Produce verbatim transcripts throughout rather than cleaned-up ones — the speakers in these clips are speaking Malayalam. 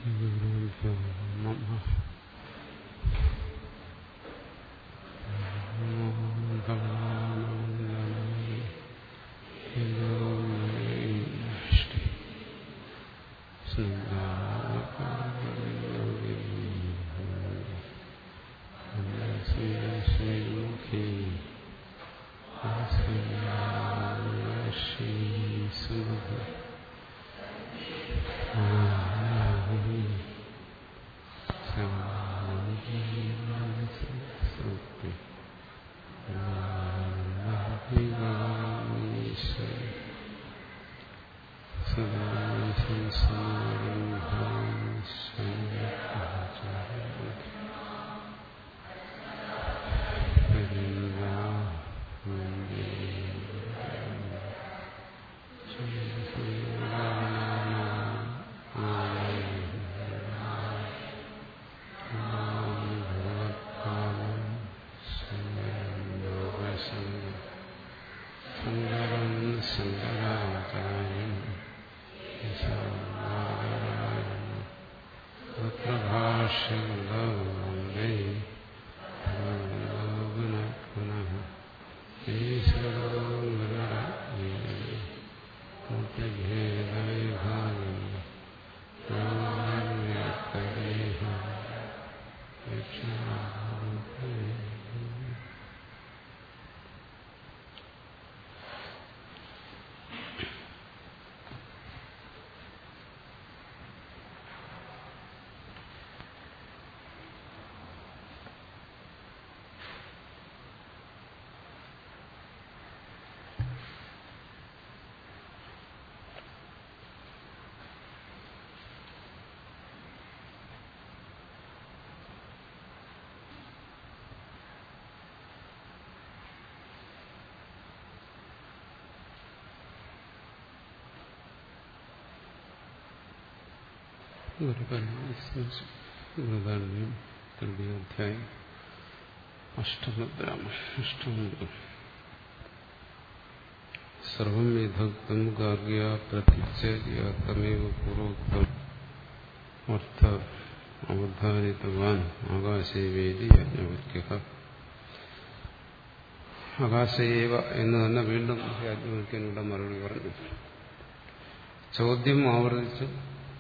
ബൃഹദാരണ്യം തൃതീയാധ്യായം അഷ്ടമബ്രാഹ്മ അഷ്ടമം സർവം യഥോക്തം ഗാർഗ്യ പ്രത്യക്ഷമേവ പൂർവോക്തം അർത്ഥ അവധാരിതവാൻ ആകാശേ വേദി യാജ്ഞവൽക്യഃ. ആകാശയേവ എന്ന് തന്നെ വീണ്ടും യാജ്ഞവൽക്യനോട് മറുപടി പറഞ്ഞു. ചോദ്യം ആവർത്തിച്ചു,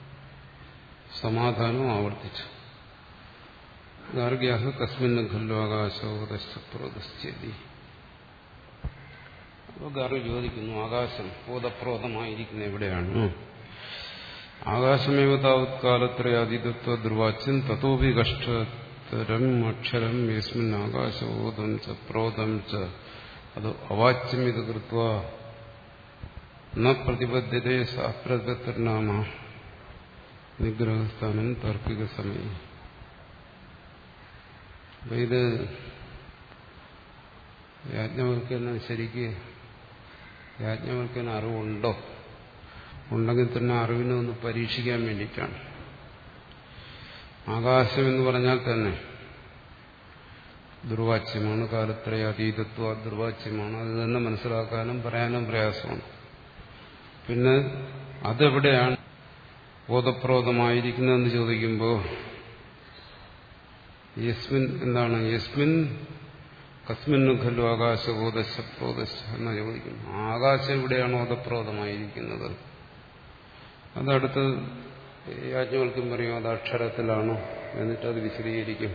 സമാധാനം ആവർത്തിച്ചു. ഗാർഗ്യാഹ കസ്മിന് ഖല്ലു ആകാശോദശ്ചപ്രോദശ്ചേതി. അപ്പോൾ ഗാർഗ്യ ചോദിക്കുന്നു, ആകാശം ഓതപ്രോതമായിരിക്കുന്ന എവിടെയാണ്? ആകാശമേവ താവത് കാലത്രയാതീതത്വ ദുർവാച്യം തതോപി കഷ്ടതരം അക്ഷരം യസ്മിൻ ആകാശോദം ച പ്രോതം ച അത് അവാച്യം ഇത് കൃത്വാ ന പ്രതിബദ്ധതേ സാപ്രഗതിർനാമ നിഗ്രഹസ്ഥാനം താർക്കിക സമയം. അപ്പൊ ഇത് യാജ്ഞവൽക്കന് ശരിക്ക് യാജ്ഞവൽക്കന് അറിവുണ്ടോ? ഉണ്ടെങ്കിൽ തന്നെ അറിവിനെ ഒന്ന് പരീക്ഷിക്കാൻ വേണ്ടിയിട്ടാണ്. ആകാശം എന്ന് പറഞ്ഞാൽ തന്നെ ദുർവാച്യമാണ്, കാലത്രയ അതീതത്വ ദുർവാച്യമാണ്. അത് തന്നെ മനസ്സിലാക്കാനും പറയാനും പ്രയാസമാണ്. പിന്നെ അതെവിടെയാണ് ബോധപ്രോതമായിരിക്കുന്നതെന്ന് ചോദിക്കുമ്പോൾ യസ്മിൻ എന്താണ്? യസ്മിൻ കസ്മിന്നു ഖല്ലു ആകാശബോധശ്ച പ്രോദശ്ച എന്നാ ചോദിക്കുന്നു. ആകാശം എവിടെയാണ് ബോധപ്രോതമായിരിക്കുന്നത്? അതടുത്ത് യാജ്ഞവൽക്യം പറയും അത് അക്ഷരത്തിലാണോ, എന്നിട്ട് അത് വിശദീകരിക്കും.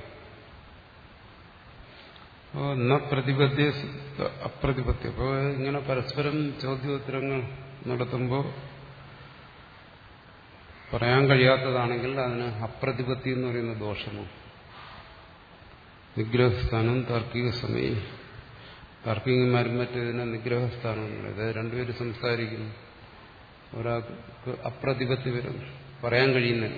അപ്പോൾ ന പ്രതിപദ്യ അപ്രതിപത്യ. അപ്പോൾ ഇങ്ങനെ പരസ്പരം ചോദ്യോത്തരങ്ങൾ നടത്തുമ്പോൾ പറയാൻ കഴിയാത്തതാണെങ്കിൽ അതിന് അപ്രതിപത്തി എന്ന് പറയുന്ന ദോഷമാണ്. നിഗ്രഹസ്ഥാനം താർക്കിക സമയം. താർക്കികന്മാരും മറ്റേതിനെ നിഗ്രഹസ്ഥാനം എന്ന് പറയുന്നത്. രണ്ടുപേരും സംസാരിക്കുന്നു, ഒരാൾക്ക് അപ്രതിപത്തി വരുന്നു, പറയാൻ കഴിയുന്നില്ല.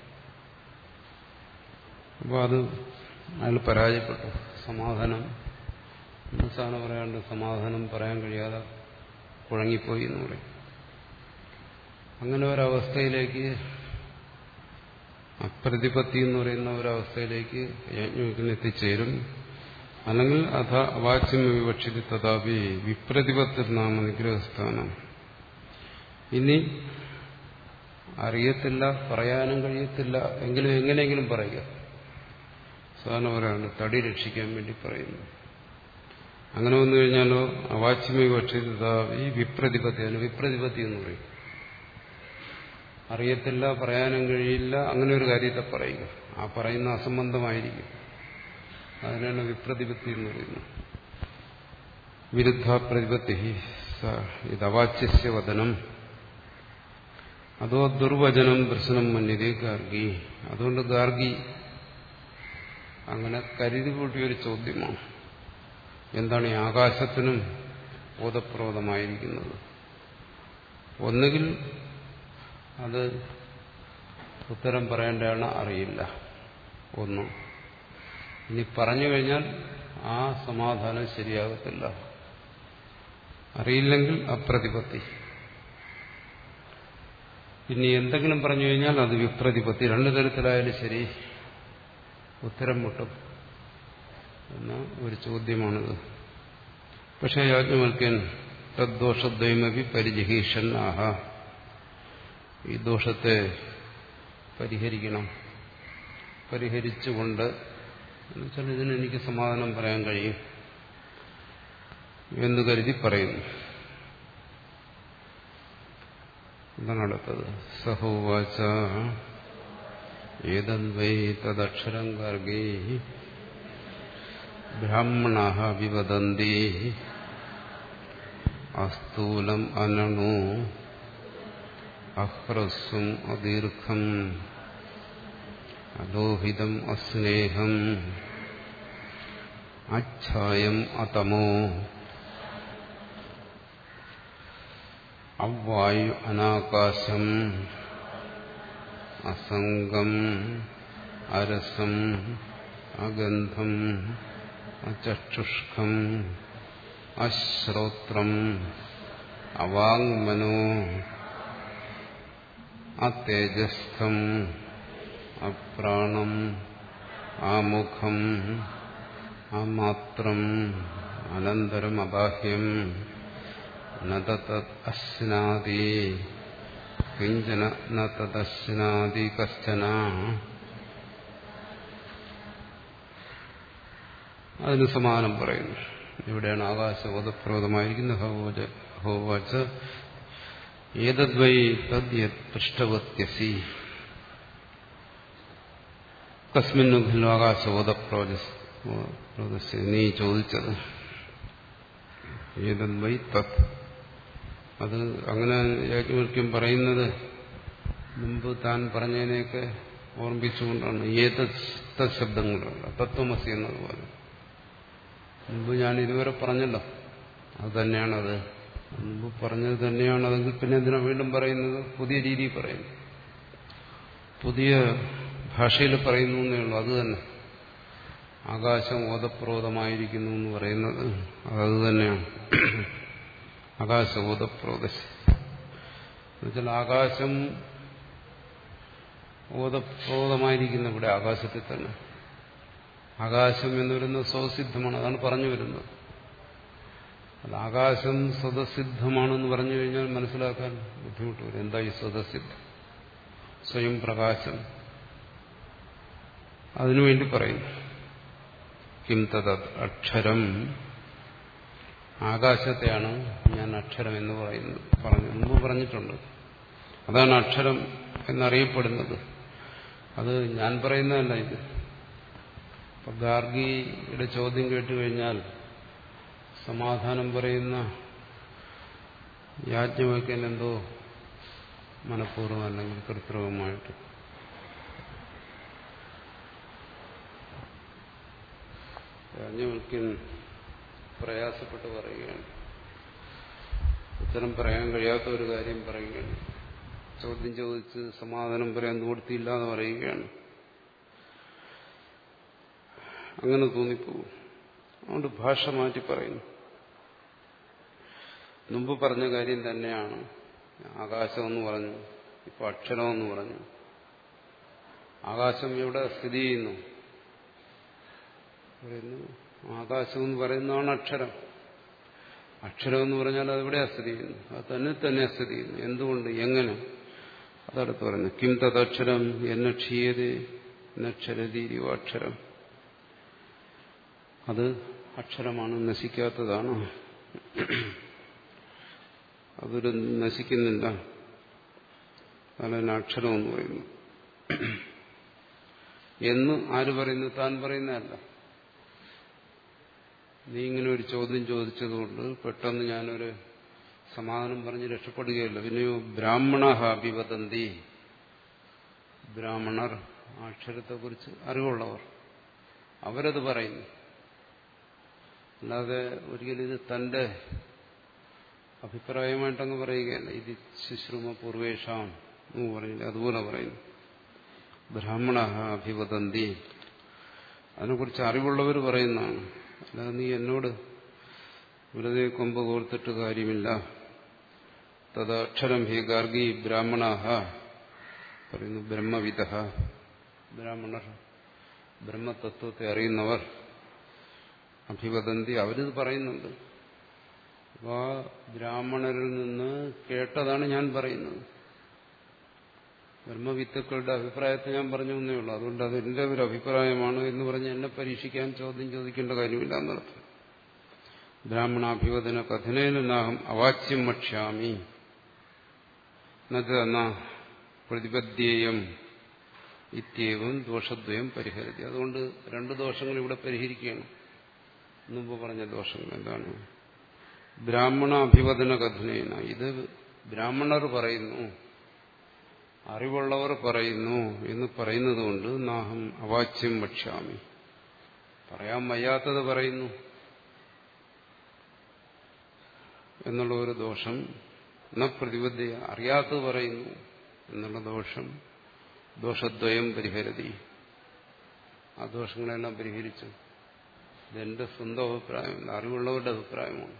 അപ്പോൾ അത് അയാൾ പരാജയപ്പെട്ടു. സമാധാനം സാധനം പറയാണ്ട് സമാധാനം പറയാൻ കഴിയാതെ കുഴങ്ങിപ്പോയി എന്ന് പറയും. അങ്ങനെ ഒരവസ്ഥയിലേക്ക്, അപ്രതിപത്തി എന്ന് പറയുന്ന ഒരവസ്ഥയിലേക്ക് യാജ്ഞവൽക്കൻ എത്തിച്ചേരും. അല്ലെങ്കിൽ അഥ അവാച്യം വിവക്ഷിതി തഥാപി വിപ്രതിപത്തി നാമ നിഗ്രഹസ്ഥാനം. ഇനി അറിയത്തില്ല, പറയാനും കഴിയത്തില്ല, എങ്കിലും എങ്ങനെയെങ്കിലും പറയുക. സാധാരണ പറയാണ് തടി രക്ഷിക്കാൻ വേണ്ടി പറയുന്നു. അങ്ങനെ വന്നു കഴിഞ്ഞാലോ അവാച്യമേ പക്ഷിത ഈ വിപ്രതിപത്തിയാണ്. വിപ്രതിപത്തി എന്ന് പറയും. അറിയത്തില്ല, പറയാനും കഴിയില്ല, അങ്ങനെ ഒരു കാര്യത്തെ പറയുക. ആ പറയുന്ന അസംബന്ധമായിരിക്കും. അതിനാണ് വിപ്രതിപത്തി എന്ന് പറയുന്നത്. വിരുദ്ധ പ്രതിപത്തി ഇത് അവാച്യസ്യ വദനം അതോ ദുർവചനം ദർശനം മന്യതേ ഗാർഗി. അതുകൊണ്ട് ഗാർഗി അങ്ങനെ കരുതി കൂട്ടിയൊരു ചോദ്യമാണ്. എന്താണ് ഈ ആകാശത്തിനും ബോധപ്രോതമായിരിക്കുന്നത്? ഒന്നുകിൽ അത് ഉത്തരം പറയേണ്ടതാണ്, അറിയില്ല. ഒന്നും ഇനി പറഞ്ഞു കഴിഞ്ഞാൽ ആ സമാധാനം ശരിയാകത്തില്ല. അറിയില്ലെങ്കിൽ അപ്രതിപത്തി. ഇനി എന്തെങ്കിലും പറഞ്ഞു കഴിഞ്ഞാൽ അത് വിപ്രതിപത്തി. രണ്ടു തരത്തിലായാലും ശരി ഉത്തരം മുട്ടും എന്ന ഒരു ചോദ്യമാണിത്. പക്ഷേ യാജ്ഞവൽക്യൻ തദ്ദോഷദ്വയമപി പരിജിഹീഷൻ ആഹ, ഈ ദോഷത്തെ പരിഹരിക്കണം. പരിഹരിച്ചുകൊണ്ട് എന്നുവെച്ചാൽ ഇതിന് എനിക്ക് സമാധാനം പറയാൻ കഴിയും എന്ന് കരുതി പറയുന്നു. എന്താണ് അടുത്തത്? സഹോവാച ഏതദ്വൈ തദക്ഷരം ഗാർഗേ ബ്രാഹ്മണാഃ വിവദന്തി അസ്ഥൂലം അനണു അഹ്രസ്വം അദീർഘം അലോഹിതം അസ്നേഹം അച്ഛായം അതമോ അവ്വായു അനാകാശം അസംഗം അരസം അഗന്ധം അചക്ഷുഷ്കം അശ്രോത്രം അവാങ്മനോ അതേജസ്ഥം അപ്രാണം ആമുഖം അമാത്രം അനന്തരം അബാഹ്യം ന തത് അശ്നാദി കിഞ്ചന ന തദശ്നാദി കശ്ചന. അതിന് സമാനം പറയുന്നു. ഇവിടെയാണ് ആകാശബോധപ്രോതമായിരിക്കുന്ന ഹോവാച ഏതദ്വൈ തദ്യത് പൃഷ്ടവത്യസി തസ്മിന്നുഖിലോ ആകാശബോധപ്രോതസ്. നീ ചോദിച്ചത് ഏതദ്വൈ തത്, അത് അങ്ങനെ യാജ്ഞവൽക്യം പറയുന്നത് മുമ്പ് താൻ പറഞ്ഞതിനെയൊക്കെ ഓർമ്മിച്ചുകൊണ്ടാണ്. ഏതത് ശബ്ദം കൊണ്ടല്ല, തത്വമസി എന്നതുപോലെ മുമ്പ് ഞാൻ ഇതുവരെ പറഞ്ഞല്ലോ, അത് തന്നെയാണത്. മുമ്പ് പറഞ്ഞത് തന്നെയാണതെങ്കിൽ പിന്നെ എന്തിനാ വീണ്ടും പറയുന്നത്? പുതിയ രീതിയിൽ പറയുന്നു, പുതിയ ഭാഷയിൽ പറയുന്നു എന്നേ ഉള്ളൂ. അത് തന്നെ ആകാശം ഓതപ്രോതമായിരിക്കുന്നു എന്ന് പറയുന്നത് അത് തന്നെയാണ്. ആകാശബോധപ്രോതസ് എന്നുവെച്ചാൽ ആകാശം ഓതപ്രോതമായിരിക്കുന്ന ഇവിടെ ആകാശത്തിൽ തന്നെ. ആകാശം എന്ന് പറയുന്നത് സ്വസിദ്ധമാണ്, അതാണ് പറഞ്ഞു വരുന്നത്. അത് ആകാശം സ്വതസിദ്ധമാണെന്ന് പറഞ്ഞു കഴിഞ്ഞാൽ മനസ്സിലാക്കാൻ ബുദ്ധിമുട്ട് വരും. എന്താ ഈ സ്വതസിദ്ധം? സ്വയം പ്രകാശം. അതിനുവേണ്ടി പറയുന്നു. കിം തദത് അക്ഷരം, ആകാശത്തെയാണ് ഞാൻ അക്ഷരം എന്ന് പറയുന്നത്. പറഞ്ഞു മുമ്പ് പറഞ്ഞിട്ടുണ്ട്. അതാണ് അക്ഷരം എന്നറിയപ്പെടുന്നത്. അത് ഞാൻ പറയുന്നതല്ല. ഇത് ഇപ്പൊ ഗാർഗിയുടെ ചോദ്യം കേട്ടുകഴിഞ്ഞാൽ സമാധാനം പറയുന്ന യാജ്ഞവൽക്യൻ എന്തോ മനഃപൂർവ്വം അല്ലെങ്കിൽ കൃത്രിമമായിട്ട് യാജ്ഞവൽക്യൻ പ്രയാസപ്പെട്ട് പറയുകയാണ്. ഉത്തരം പറയാൻ കഴിയാത്ത ഒരു കാര്യം പറയുകയാണ്. ചോദ്യം ചോദിച്ച് സമാധാനം പറയാൻ നിവൃത്തിയില്ല എന്ന് പറയുകയാണ്. അങ്ങനെ തോന്നിപ്പോകും. അതുകൊണ്ട് ഭാഷ മാറ്റി പറയുന്നു. മുമ്പ് പറഞ്ഞ കാര്യം തന്നെയാണ്. ആകാശമെന്ന് പറഞ്ഞു, ഇപ്പൊ അക്ഷരമെന്ന് പറഞ്ഞു. ആകാശം എവിടെ സ്ഥിതി ചെയ്യുന്നു? പറയുന്നു ആകാശം എന്ന് പറയുന്നതാണ് അക്ഷരം. അക്ഷരം എന്ന് പറഞ്ഞാൽ അതെവിടെയാ സ്ഥിതി ചെയ്യുന്നു? അത് തന്നെ തന്നെ സ്ഥിതി ചെയ്യുന്നു. എന്തുകൊണ്ട്? എങ്ങനെ? അതടുത്ത് പറഞ്ഞു. കിം തദക്ഷരം എന്ന ക്ഷീയതേ നക്ഷരതീരിവ അക്ഷരം. അത് അക്ഷരമാണ്, നശിക്കാത്തതാണ്. അതൊരു നശിക്കുന്നില്ല. അതാണ് അക്ഷരം എന്ന് പറയുന്നു. എന്ന് ആര് പറയുന്നു? താൻ പറയുന്നതല്ല. നീ ഇങ്ങനെ ഒരു ചോദ്യം ചോദിച്ചതുകൊണ്ട് പെട്ടെന്ന് ഞാനൊരു സമാധാനം പറഞ്ഞ് രക്ഷപ്പെടുകയല്ല. പിന്നെയോ ബ്രാഹ്മണ അഭിവദന്തി, ബ്രാഹ്മണർ അക്ഷരത്തെക്കുറിച്ച് അറിവുള്ളവർ, അവരത് പറയുന്നു. അല്ലാതെ ഒരിക്കലും ഇത് തന്റെ അഭിപ്രായമായിട്ടങ്ങ് പറയുകയല്ല. ഇത് ശുശ്രൂമ പൂർവേഷാം എന്ന് പറഞ്ഞില്ല, അതുപോലെ പറയുന്നു. ബ്രാഹ്മണ അഭിവദന്തി, അതിനെക്കുറിച്ച് അറിവുള്ളവർ പറയുന്നതാണ്. അല്ലാതെ നീ എന്നോട് വെറുതെ കൊമ്പ് കോർത്തിട്ട് കാര്യമില്ല. തത് അക്ഷരം ഹി ഗാർഗി ബ്രാഹ്മണ പറയുന്നു. ബ്രഹ്മവിദ, ബ്രാഹ്മണർ, ബ്രഹ്മതത്വത്തെ അറിയുന്നവർ, അഭിവദന്തി, അവരിത് പറയുന്നുണ്ട്. അപ്പോൾ ആ ബ്രാഹ്മണരിൽ നിന്ന് കേട്ടതാണ് ഞാൻ പറയുന്നത്. ബ്രഹ്മവിത്തുക്കളുടെ അഭിപ്രായത്തെ ഞാൻ പറഞ്ഞു എന്നേ ഉള്ളൂ. അതുകൊണ്ട് അത് എന്റെ ഒരു അഭിപ്രായമാണ് എന്ന് പറഞ്ഞ് എന്നെ പരീക്ഷിക്കാൻ ചോദ്യം ചോദിക്കേണ്ട കാര്യമില്ല എന്നർത്ഥം. ബ്രാഹ്മണാഭിവദന കഥനേന നാഹം അവാച്യം വക്ഷ്യാമി ന പ്രതിപദ്യേയം ഇത്യവും ദോഷദ്വയം പരിഹരിച്ചു. അതുകൊണ്ട് രണ്ട് ദോഷങ്ങൾ ഇവിടെ പരിഹരിക്കുകയാണ്. മുമ്പ് പറഞ്ഞ ദോഷങ്ങൾ എന്താണ്? ബ്രാഹ്മണ അഭിവദന കഥനേന, ഇത് ബ്രാഹ്മണർ പറയുന്നു, അറിവുള്ളവർ പറയുന്നു എന്ന് പറയുന്നത് കൊണ്ട് നാഹം അവാച്യം വക്ഷ്യാമി, പറയാൻ വയ്യാത്തത് പറയുന്നു എന്നുള്ള ഒരു ദോഷം. ന പ്രതിബദ്ധ, അറിയാത്തത് പറയുന്നു എന്നുള്ള ദോഷം. ദോഷദ്വയം പരിഹരതി, ആ ദോഷങ്ങളെല്ലാം പരിഹരിച്ചു. ഇതെന്റെ സ്വന്തം അഭിപ്രായമല്ല, അറിവുള്ളവരുടെ അഭിപ്രായമാണ്.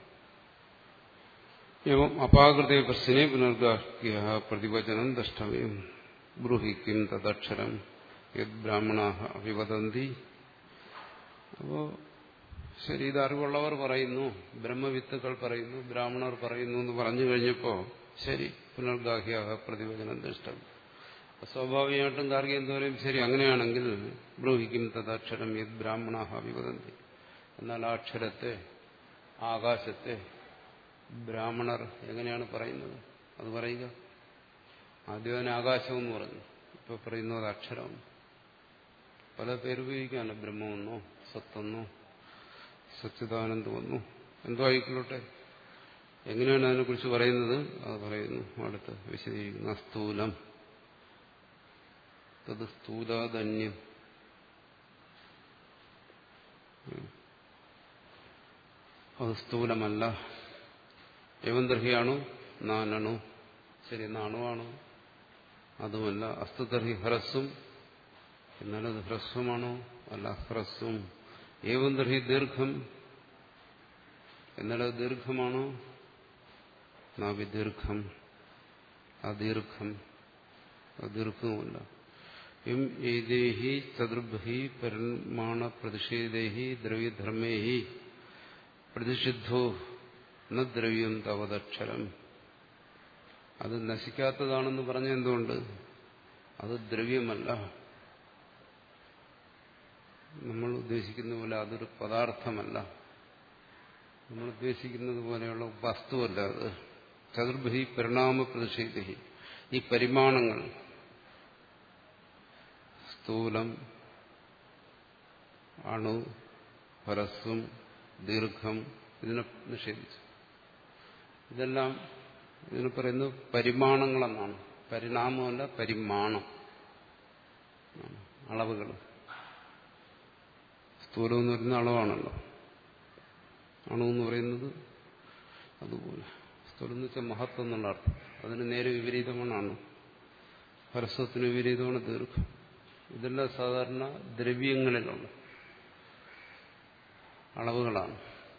എവം അപാകൃതേ പ്രശ്നെ പുനർഗാഹ്യ പ്രതിവചനം ദ്രഷ്ടവ്യം. ബ്രൂഹിക്കും തദക്ഷരം യത് ബ്രാഹ്മണാ അഭിവദന്തി. അപ്പോ ശരി, ഇത് അറിവുള്ളവർ പറയുന്നു, ബ്രഹ്മവിത്തുക്കൾ പറയുന്നു, ബ്രാഹ്മണർ പറയുന്നു എന്ന് പറഞ്ഞു കഴിഞ്ഞപ്പോ ശരി, പുനർഗാഹ്യ പ്രതിവചനം ദ്രഷ്ടവ്യം. സ്വാഭാവികമായിട്ടും ഗാർഗ്യ എന്ത് പറയും? ശരി, അങ്ങനെയാണെങ്കിൽ ബ്രൂഹിക്കും തദക്ഷരം യത് ബ്രാഹ്മണാ അഭിവദന്തി. എന്നാൽ ആ അക്ഷരത്തെ, ആകാശത്തെ ബ്രാഹ്മണർ എങ്ങനെയാണ് പറയുന്നത്? അത് പറയുക. ആദ്യം അതിന് ആകാശം എന്ന് പറഞ്ഞു, ഇപ്പൊ പറയുന്നത് അക്ഷരം. പല പേരുപയോഗിക്കാനല്ലോ, ബ്രഹ്മമെന്നോ സത്തെന്നോ സച്ചിദാനന്ദമെന്നോ എന്തോ ആയിക്കൊള്ളട്ടെ. എങ്ങനെയാണ് അതിനെക്കുറിച്ച് പറയുന്നത്? അത് പറയുന്നു അടുത്ത് വിശദീകരിക്കുന്നു. അസ്ഥൂലം തത് സ്ഥൂലാദന്യം. അത് സ്ഥൂലമല്ല. എവം ദർഹിയാണോ നാനണു. ശരി, നാണുവാണോ? അതുമല്ല. അസ്തു ദർഹി ഹ്രസ്വം. എന്നാലത് ഹ്രസ്വമാണോ? അല്ല, ഹ്രസ്വം. ഏവം ദർഹി ദീർഘം. എന്നാലത് ദീർഘമാണോ? നാവിദീർഘം, അദീർഘം, അദീർഘവുമല്ല. എം ഏതേഹി ചതുർഭി പരിമാണ പ്രതിഷേധേഹി ദ്രവ്യധർമ്മേഹി പ്രതിഷിദ്ധോ ന ദ്രവ്യം തവദക്ഷരം. അത് നശിക്കാത്തതാണെന്ന് പറഞ്ഞ എന്തുകൊണ്ട്? അത് ദ്രവ്യമല്ല. നമ്മൾ ഉദ്ദേശിക്കുന്ന പോലെ അതൊരു പദാർത്ഥമല്ല. നമ്മൾ ഉദ്ദേശിക്കുന്നത് പോലെയുള്ള വസ്തുവല്ല അത്. ചതുർഭി പരിണാമ പ്രതിഷേധി, ഈ പരിമാണങ്ങൾ സ്ഥൂലം, അണു, ഹ്രസ്വം, ദീർഘം, ഇതിനെ നിഷേധിച്ചു. ഇതെല്ലാം ഇതിന് പറയുന്നത് പരിമാണങ്ങളെന്നാണ്. പരിണാമമല്ല, പരിമാണം, അളവുകൾ. സ്ഥൂലം എന്ന് പറയുന്ന അളവാണല്ലോ, അണു എന്ന് പറയുന്നത് അതുപോലെ. സ്ഥൂലം എന്ന് വെച്ചാൽ മഹത്വം എന്നുള്ള അർത്ഥം. അതിന് നേരെ വിപരീതമാണ് അണു. ഹ്രസ്വത്തിന് വിപരീതമാണ് ദീർഘം. ഇതെല്ലാം സാധാരണ ദ്രവ്യങ്ങളിലുള്ള അളവുകളാണ്.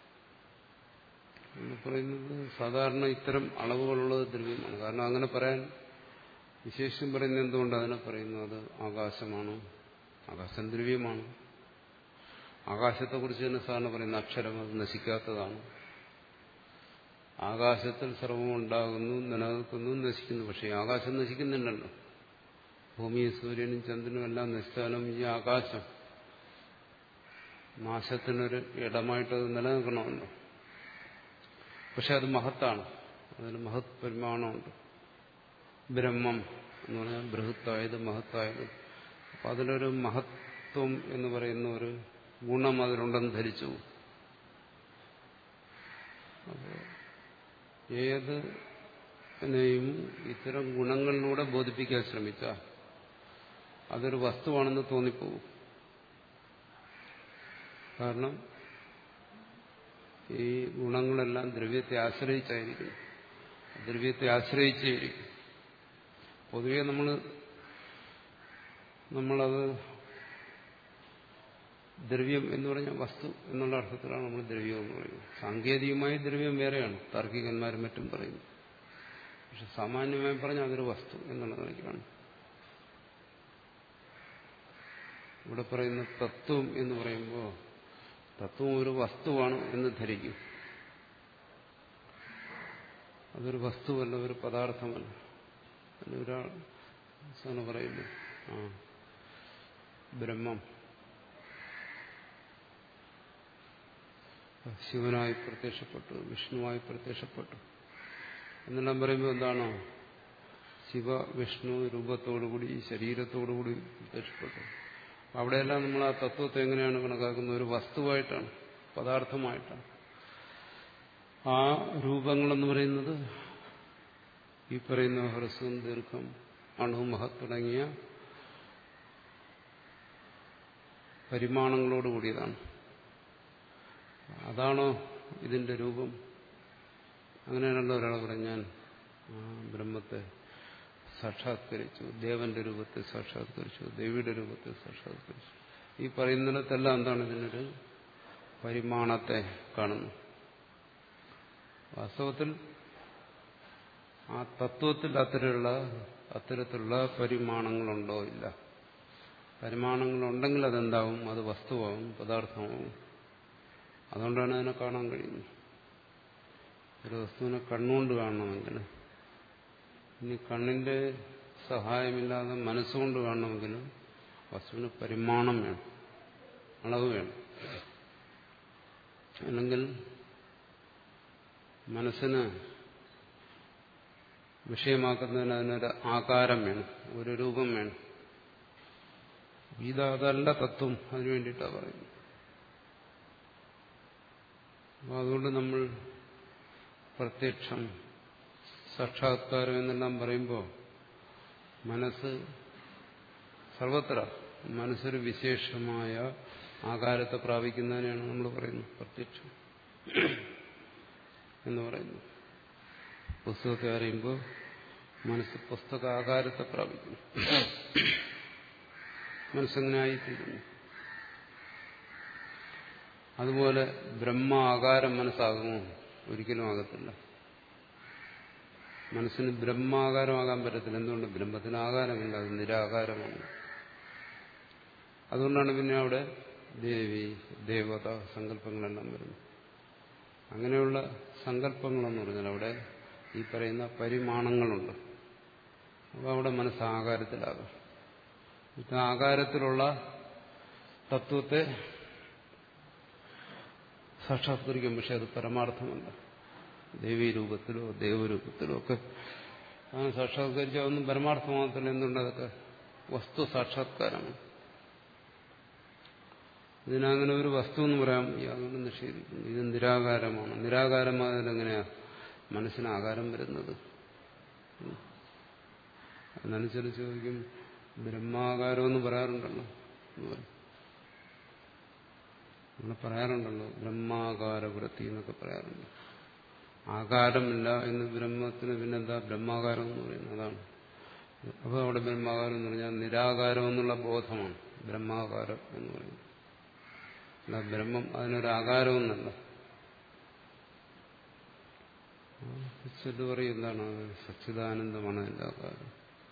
എന്ന് പറയുന്നത് സാധാരണ ഇത്തരം അളവുകളുള്ളത് ദ്രവ്യമാണ്. കാരണം അങ്ങനെ പറയാൻ വിശേഷം പറയുന്നത് എന്തുകൊണ്ട് അതിനെ പറയുന്നു? അത് ആകാശമാണ്. ആകാശം ദ്രവ്യമാണ്. ആകാശത്തെക്കുറിച്ച് തന്നെ സാധാരണ പറയുന്ന അക്ഷരം അത് നശിക്കാത്തതാണ്. ആകാശത്തിൽ സർവം ഉണ്ടാകുന്നു, നിലനിൽക്കുന്നു, നശിക്കുന്നു. പക്ഷെ ഈ ആകാശം നശിക്കുന്നില്ലല്ലോ. ഭൂമിയും സൂര്യനും ചന്ദ്രനും എല്ലാം നശിച്ചാലും ഈ ആകാശം നാശത്തിനൊരു ഇടമായിട്ടത് നിലനിൽക്കണമല്ലോ. പക്ഷെ അത് മഹത്താണ്, അതിന് മഹത് പരിമാണമുണ്ട്. ബ്രഹ്മം എന്ന് പറഞ്ഞാൽ ബൃഹത്തായത് മഹത്തായത്. അപ്പം അതിലൊരു മഹത്വം എന്ന് പറയുന്ന ഒരു ഗുണം അതിലുണ്ടെന്ന് ധരിച്ചു. അപ്പോൾ ഏതിനെയും ഇത്തരം ഗുണങ്ങളിലൂടെ ബോധിപ്പിക്കാൻ ശ്രമിച്ചാൽ അതൊരു വസ്തുവാണെന്ന് തോന്നിപ്പോകും. കാരണം ഈ ഗുണങ്ങളെല്ലാം ദ്രവ്യത്തെ ആശ്രയിച്ചായിരിക്കും, ദ്രവ്യത്തെ ആശ്രയിച്ചായിരിക്കും. പൊതുവെ നമ്മൾ നമ്മളത് ദ്രവ്യം എന്ന് പറഞ്ഞാൽ വസ്തു എന്നുള്ള അർത്ഥത്തിലാണ് നമ്മൾ ദ്രവ്യം എന്ന് പറയുന്നത്. സാങ്കേതികമായി ദ്രവ്യം വേറെയാണ്, താർക്കികന്മാരും മറ്റും പറയുന്നു. പക്ഷെ സാമാന്യമായി പറഞ്ഞാൽ അതൊരു വസ്തു എന്നുള്ള നിലയ്ക്കാണ്. ഇവിടെ പറയുന്ന തത്വം എന്ന് പറയുമ്പോൾ തത്വം ഒരു വസ്തുവാണ് എന്ന് ധരിക്കും. അതൊരു വസ്തുവല്ല, ഒരു പദാർത്ഥമല്ല. ഒരാൾ സാധാരണ പറയുന്നു, ആ ബ്രഹ്മം ശിവനായി പ്രത്യക്ഷപ്പെട്ടു, വിഷ്ണുവായി പ്രത്യക്ഷപ്പെട്ടു എന്നെല്ലാം പറയുമ്പോൾ എന്താണോ, ശിവ വിഷ്ണു രൂപത്തോടുകൂടി ശരീരത്തോടുകൂടി പ്രത്യക്ഷപ്പെട്ടു. അവിടെയെല്ലാം നമ്മൾ ആ തത്വത്തെ എങ്ങനെയാണ് കണക്കാക്കുന്നത്? ഒരു വസ്തുവായിട്ടാണ്, പദാർത്ഥമായിട്ടാണ്. ആ രൂപങ്ങളെന്ന് പറയുന്നത് ഈ പറയുന്ന ഹ്രസ്വം, ദീർഘം, അണു, മഹത് തുടങ്ങിയ പരിമാണങ്ങളോട് കൂടിയതാണ്. അതാണോ ഇതിന്റെ രൂപം? അങ്ങനെയാണല്ലോ ഒരാൾ പറഞ്ഞാൽ ബ്രഹ്മത്തെ സാക്ഷാത്കരിച്ചു, ദേവന്റെ രൂപത്തെ സാക്ഷാത്കരിച്ചു, ദേവിയുടെ രൂപത്തെ സാക്ഷാത്കരിച്ചു. ഈ പറയുന്നിടത്തെല്ലാം എന്താണ്? ഇതിനൊരു പരിമാണത്തെ കാണുന്നു. വാസ്തവത്തിൽ ആ തത്വത്തിൽ അത്തരത്തിലുള്ള അത്തരത്തിലുള്ള പരിമാണങ്ങളുണ്ടോ? ഇല്ല. പരിമാണങ്ങളുണ്ടെങ്കിൽ അതെന്താവും? അത് വസ്തുവാകും, പദാർത്ഥമാവും. അതുകൊണ്ടാണ് അതിനെ കാണാൻ കഴിയുന്നത്. ഒരു വസ്തുവിനെ കണ്ണുകൊണ്ട് കാണണമെങ്കിൽ, ഇനി കണ്ണിന്റെ സഹായമില്ലാതെ മനസ്സുകൊണ്ട് കാണണമെങ്കിൽ വസ്തുവിന് പരിമാണം വേണം, അളവ് വേണം. അല്ലെങ്കിൽ മനസ്സിന് വിഷയമാക്കുന്നതിന് അതിനൊരു ആകാരം വേണം, ഒരു രൂപം വേണം. ഇതല്ല തത്വം, അതിനു വേണ്ടിയിട്ടാണ് പറയുന്നത്. അപ്പോൾ അതുകൊണ്ട് നമ്മൾ പ്രത്യക്ഷം, സാക്ഷാത്കാരം എന്നെല്ലാം പറയുമ്പോൾ മനസ്സ് സർവത്ര മനസ്സൊരു വിശേഷമായ ആകാരത്തെ പ്രാപിക്കുന്നതിനാണ് നമ്മൾ പറയുന്നത് പ്രത്യക്ഷം എന്ന് പറയുന്നു. പുസ്തകത്തെ അറിയുമ്പോൾ മനസ്സ് പുസ്തക ആകാരത്തെ പ്രാപിക്കുന്നു, മനസ്സെങ്ങനെ ആയിത്തീരുന്നു. അതുപോലെ ബ്രഹ്മ ആകാരം മനസ്സാകുമോ? ഒരിക്കലും ആകത്തില്ല. മനസ്സിന് ബ്രഹ്മാകാരമാകാൻ പറ്റത്തില്ല. എന്തുകൊണ്ട്? ബ്രഹ്മത്തിന് ആകാരമില്ല, അത് നിരാകാരമാണ്. അതുകൊണ്ടാണ് പിന്നെ അവിടെ ദേവി, ദേവത സങ്കല്പങ്ങളെല്ലാം വരുന്നത്. അങ്ങനെയുള്ള സങ്കല്പങ്ങളെന്ന് പറഞ്ഞാൽ അവിടെ ഈ പറയുന്ന പരിമാണങ്ങളുണ്ട്. അപ്പോൾ അവിടെ മനസ്സ് ആകാരത്തിലാകും. ഇത് ആകാരത്തിലുള്ള തത്വത്തെ സാക്ഷാത്കരിക്കും. പക്ഷെ അത് പരമാർത്ഥമല്ല. ദേവീ രൂപത്തിലോ ദേവരൂപത്തിലോ ഒക്കെ അങ്ങനെ സാക്ഷാത്കരിച്ചാൽ ഒന്നും പരമാർത്ഥമാകത്തില്ല. എന്തുകൊണ്ട്? അതൊക്കെ വസ്തു സാക്ഷാത്കാരമാണ്. ഇതിനങ്ങനെ ഒരു വസ്തു എന്ന് പറയാം, അതുകൊണ്ട് നിഷേധിക്കുന്നു. ഇത് നിരാകാരമാണ്. നിരാകാരമായതിലെങ്ങനെയാ മനസ്സിന് ആകാരം വരുന്നത്? അതനുസരിച്ച് ചോദിക്കും, ബ്രഹ്മാകാരം എന്ന് പറയാറുണ്ടല്ലോ എന്ന് പറയും. നമ്മൾ പറയാറുണ്ടല്ലോ ബ്രഹ്മാകാരവൃത്തി എന്നൊക്കെ പറയാറുണ്ട്. ആകാരമില്ല എന്ന് ബ്രഹ്മത്തിന് പിന്നെന്താ ബ്രഹ്മാകാരം എന്ന് പറയുന്നത്? അതാണ്. അപ്പോൾ അവിടെ ബ്രഹ്മാകാരം എന്ന് പറഞ്ഞാൽ നിരാകാരം എന്നുള്ള ബോധമാണ് ബ്രഹ്മാകാരം എന്ന് പറയുന്നത്. അല്ല, ബ്രഹ്മം അതിനൊരാകാരമൊന്നല്ല. ചെല്ലു പറയും എന്താണ്? സച്ചിദാനന്ദമാണ് അതിൻ്റെ ആകാരം.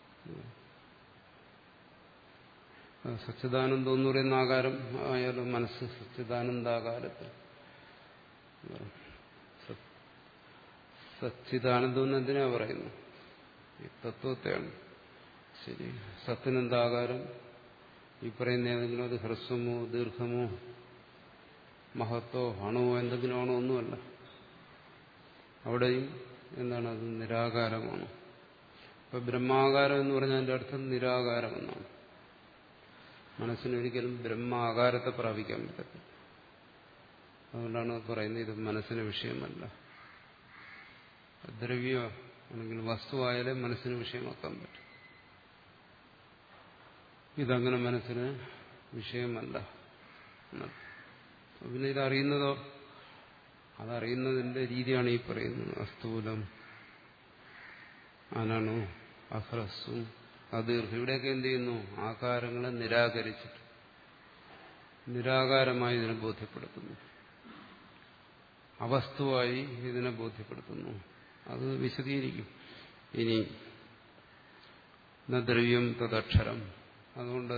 സച്ചിദാനന്ദം എന്ന് പറയുന്ന ആകാരം ആയാലും മനസ്സ് സച്ചിദാനന്ദാകാരത്തിൽ സച്ചിദാനന്ദം എന്ന് എന്തിനാ പറയുന്നു? ഈ തത്വത്തെയാണ്. ശരി, സത്തിനെന്താകാരം? ഈ പറയുന്ന ഏതെങ്കിലും അത് ഹ്രസ്വമോ ദീർഘമോ മഹത്തോ അണുവോ എന്തെങ്കിലും ആണോ? ഒന്നുമല്ല. അവിടെയും എന്താണ്? അത് നിരാകാരമാണ്. ഇപ്പൊ ബ്രഹ്മാകാരം എന്ന് പറഞ്ഞാൽ അതിന്റെ അർത്ഥം നിരാകാരം എന്നാണ്. മനസ്സിനൊരിക്കലും ബ്രഹ്മാകാരത്തെ പ്രാപിക്കാൻ പറ്റത്തില്ല. അതുകൊണ്ടാണ് പറയുന്നത് ഇത് മനസ്സിന് വിഷയമല്ല. ദ്രവ്യ അല്ലെങ്കിൽ വസ്തുവായാലേ മനസ്സിന് വിഷയമാക്കാൻ പറ്റും. ഇതങ്ങനെ മനസ്സിന് വിഷയമല്ല. പിന്നെ ഇതറിയുന്നതോ? അതറിയുന്നതിന്റെ രീതിയാണ് ഈ പറയുന്നത്. അസ്ഥൂലം, അനണു, അഹ്രസ്സും, അദീർഘം. ഇവിടെയൊക്കെ എന്ത് ചെയ്യുന്നു? ആകാരങ്ങളെ നിരാകരിച്ചിട്ട് നിരാകാരമായി ഇതിനെ ബോധ്യപ്പെടുത്തുന്നു, അവസ്തുവായി ഇതിനെ ബോധ്യപ്പെടുത്തുന്നു. അത് വിശദീകരിക്കും ഇനി. ദ്രവ്യം തദക്ഷരം. അതുകൊണ്ട്